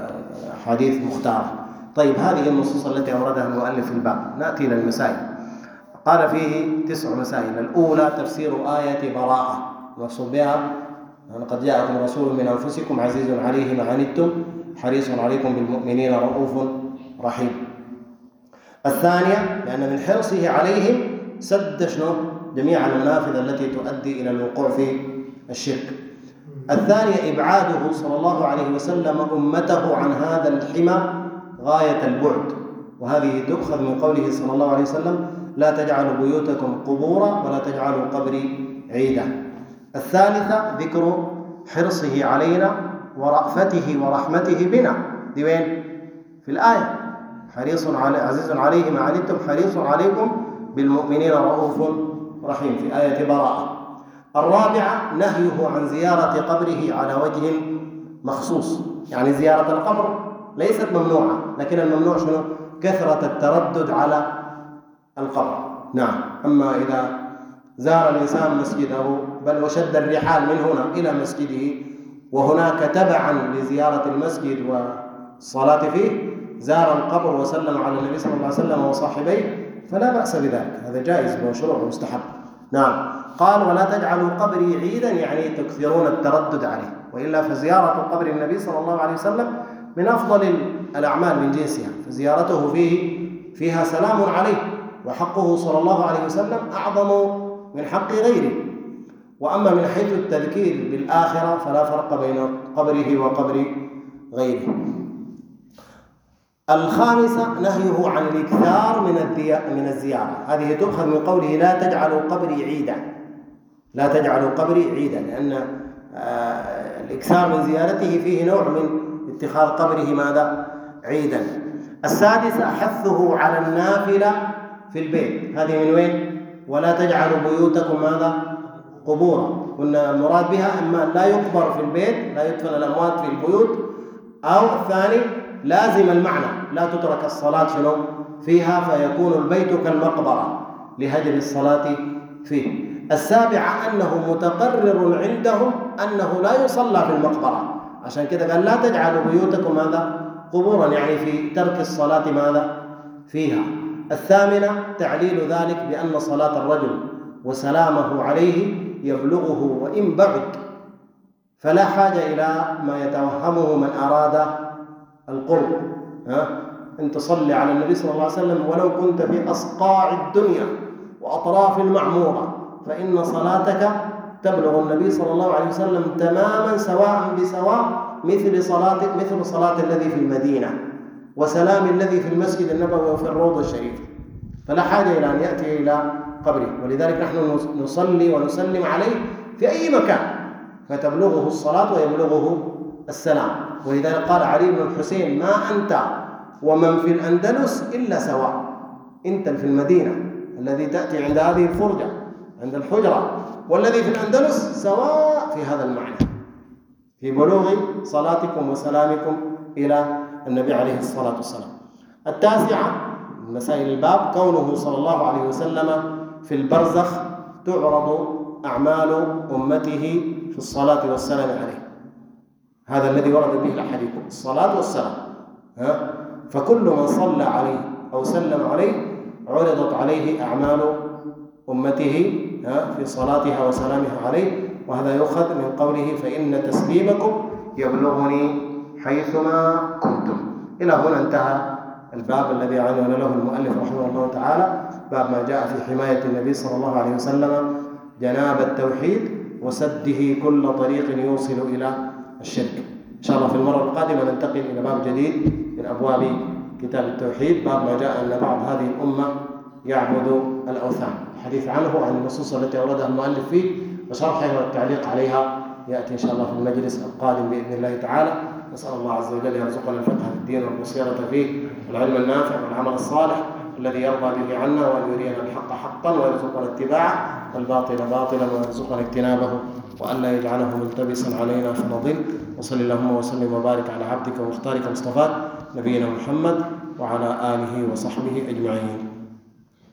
حديث مختارة. طيب هذه النصوص التي أوردها المؤلف في الباب. نأتي إلى المسائل. قال فيه 9 مسائل. الأولى تفسير آية براءة، المقصود بها لقد جاءكم رسول من أنفسكم عزيز عليه ما عنتم حريص عليكم بالمؤمنين رؤوف رحيم. الثانية لأن من حرصه عليهم سد جميع المنافذ التي تؤدي إلى الوقوع في الشرك. الثانية إبعاده صلى الله عليه وسلم أمته عن هذا الحمى غاية البعد، وهذه تؤخذ من قوله صلى الله عليه وسلم لا تجعلوا بيوتكم قبورا ولا تجعلوا قبري عيدا. الثالثة ذكر حرصه علينا ورأفته ورحمته بنا. دي وين؟ في الآية عزيز عليه ما عنتم حريص عليكم بالمؤمنين رؤوف رحيم في آية براءة. الرابعة نهيه عن زيارة قبره على وجه مخصوص، يعني زيارة القبر ليست ممنوعة، لكن الممنوع شنو؟ كثرة التردد على القبر. نعم. أما إذا زار الإنسان مسجده بل وشد الرحال من هنا إلى مسجده وهناك تبعا لزيارة المسجد والصلاة فيه زار القبر وسلم على النبي صلى الله عليه وسلم وصاحبيه فلا بأس بذلك، هذا جائز ومشروع ومستحب. نعم. قال ولا تجعلوا قبري عيدا، يعني تكثرون التردد عليه، وإلا فزيارة قبر النبي صلى الله عليه وسلم من أفضل الأعمال من جنسها، فزيارته فيها سلام عليه، وحقه صلى الله عليه وسلم أعظم من حق غيره. وأما من حيث التذكير بالآخرة فلا فرق بين قبره وقبر غيره. الخامسة نهيه عن الإكثار من الزيارة، هذه تؤخذ من قوله لا تجعلوا قبري عيدا، لا تجعلوا قبري عيدا، لأن الإكثار من زيارته فيه نوع من اتخاذ قبره ماذا؟ عيدا. السادسة حثه على النافلة في البيت، هذه من وين؟ ولا تجعلوا بيوتكم ماذا؟ قبورا. قلنا المراد بها أما لا يقبر في البيت، لا يدفن الأموات في البيوت، أو الثاني لازم المعنى لا تترك الصلاة فيها فيكون البيت كالمقبرة لهجر الصلاة فيه. السابعة أنه متقرر عندهم أنه لا يصلى في المقبرة، عشان كده قال لا تجعلوا بيوتكم ماذا؟ قبورا، يعني في ترك الصلاة ماذا؟ فيها. الثامنة تعليل ذلك بأن صلاة الرجل وسلامه عليه يبلغه وإن بعد، فلا حاجة إلى ما يتوهمه من أراد القرب. أن تصلي على النبي صلى الله عليه وسلم ولو كنت في أصقاع الدنيا وأطراف المعمورة، فإن صلاتك تبلغ النبي صلى الله عليه وسلم تماما سواء بسواء مثل صلاة الذي في المدينة وسلام الذي في المسجد النبوي وفي الروضة الشريفة، فلا حاجة إلى أن يأتي إلى قبره. ولذلك نحن نصلي ونسلم عليه في أي مكان فتبلغه الصلاة ويبلغه السلام. ولذلك قال علي بن الحسين ما أنت ومن في الأندلس إلا سواء، أنت في المدينة الذي تأتي عند هذه الفرجة عند الحجرة والذي في الأندلس سواء في هذا المعنى في بلوغ صلاتكم وسلامكم إلى النبي عليه الصلاة والسلام. التاسعة من مسائل الباب كونه صلى الله عليه وسلم في البرزخ تعرض أعمال أمته في الصلاة والسلام عليه، هذا الذي ورد به الحديث الصلاة والسلام. فكل من صلى عليه أو سلم عليه عرضت عليه أعمال أمته في صلاتها وسلامها عليه، وهذا يؤخذ من قوله فإن تسليمكم يبلغني حيثما كنتم. إلى هنا انتهى الباب الذي عنون له المؤلف رحمه الله تعالى، باب ما جاء في حماية النبي صلى الله عليه وسلم جناب التوحيد وسده كل طريق يوصل إلى الشرك. إن شاء الله في المرة القادمة ننتقل إلى باب جديد من أبواب كتاب التوحيد، باب ما جاء أن بعض هذه الأمة يعبد الأوثان، الحديث عنه عن النصوص التي أوردها المؤلف فيه وشرحها والتعليق عليها يأتي إن شاء الله في المجلس القادم بإذن الله تعالى. نسأل الله عز وجل يرزقنا الفقه في الدين والبصيرة فيه والعلم النافع والعمل الصالح الذي يرضى به عنا، وأن يرينا الحق حقا ويرزقنا اتباعه والباطل باطلا ويرزقنا اجتنابه، وأن لا يجعله ملتبسا علينا فنضل. وصل اللهم وسلم وبارك على عبدك ومختارك مصطفاك نبينا محمد وعلى آله وصحبه أجمعين.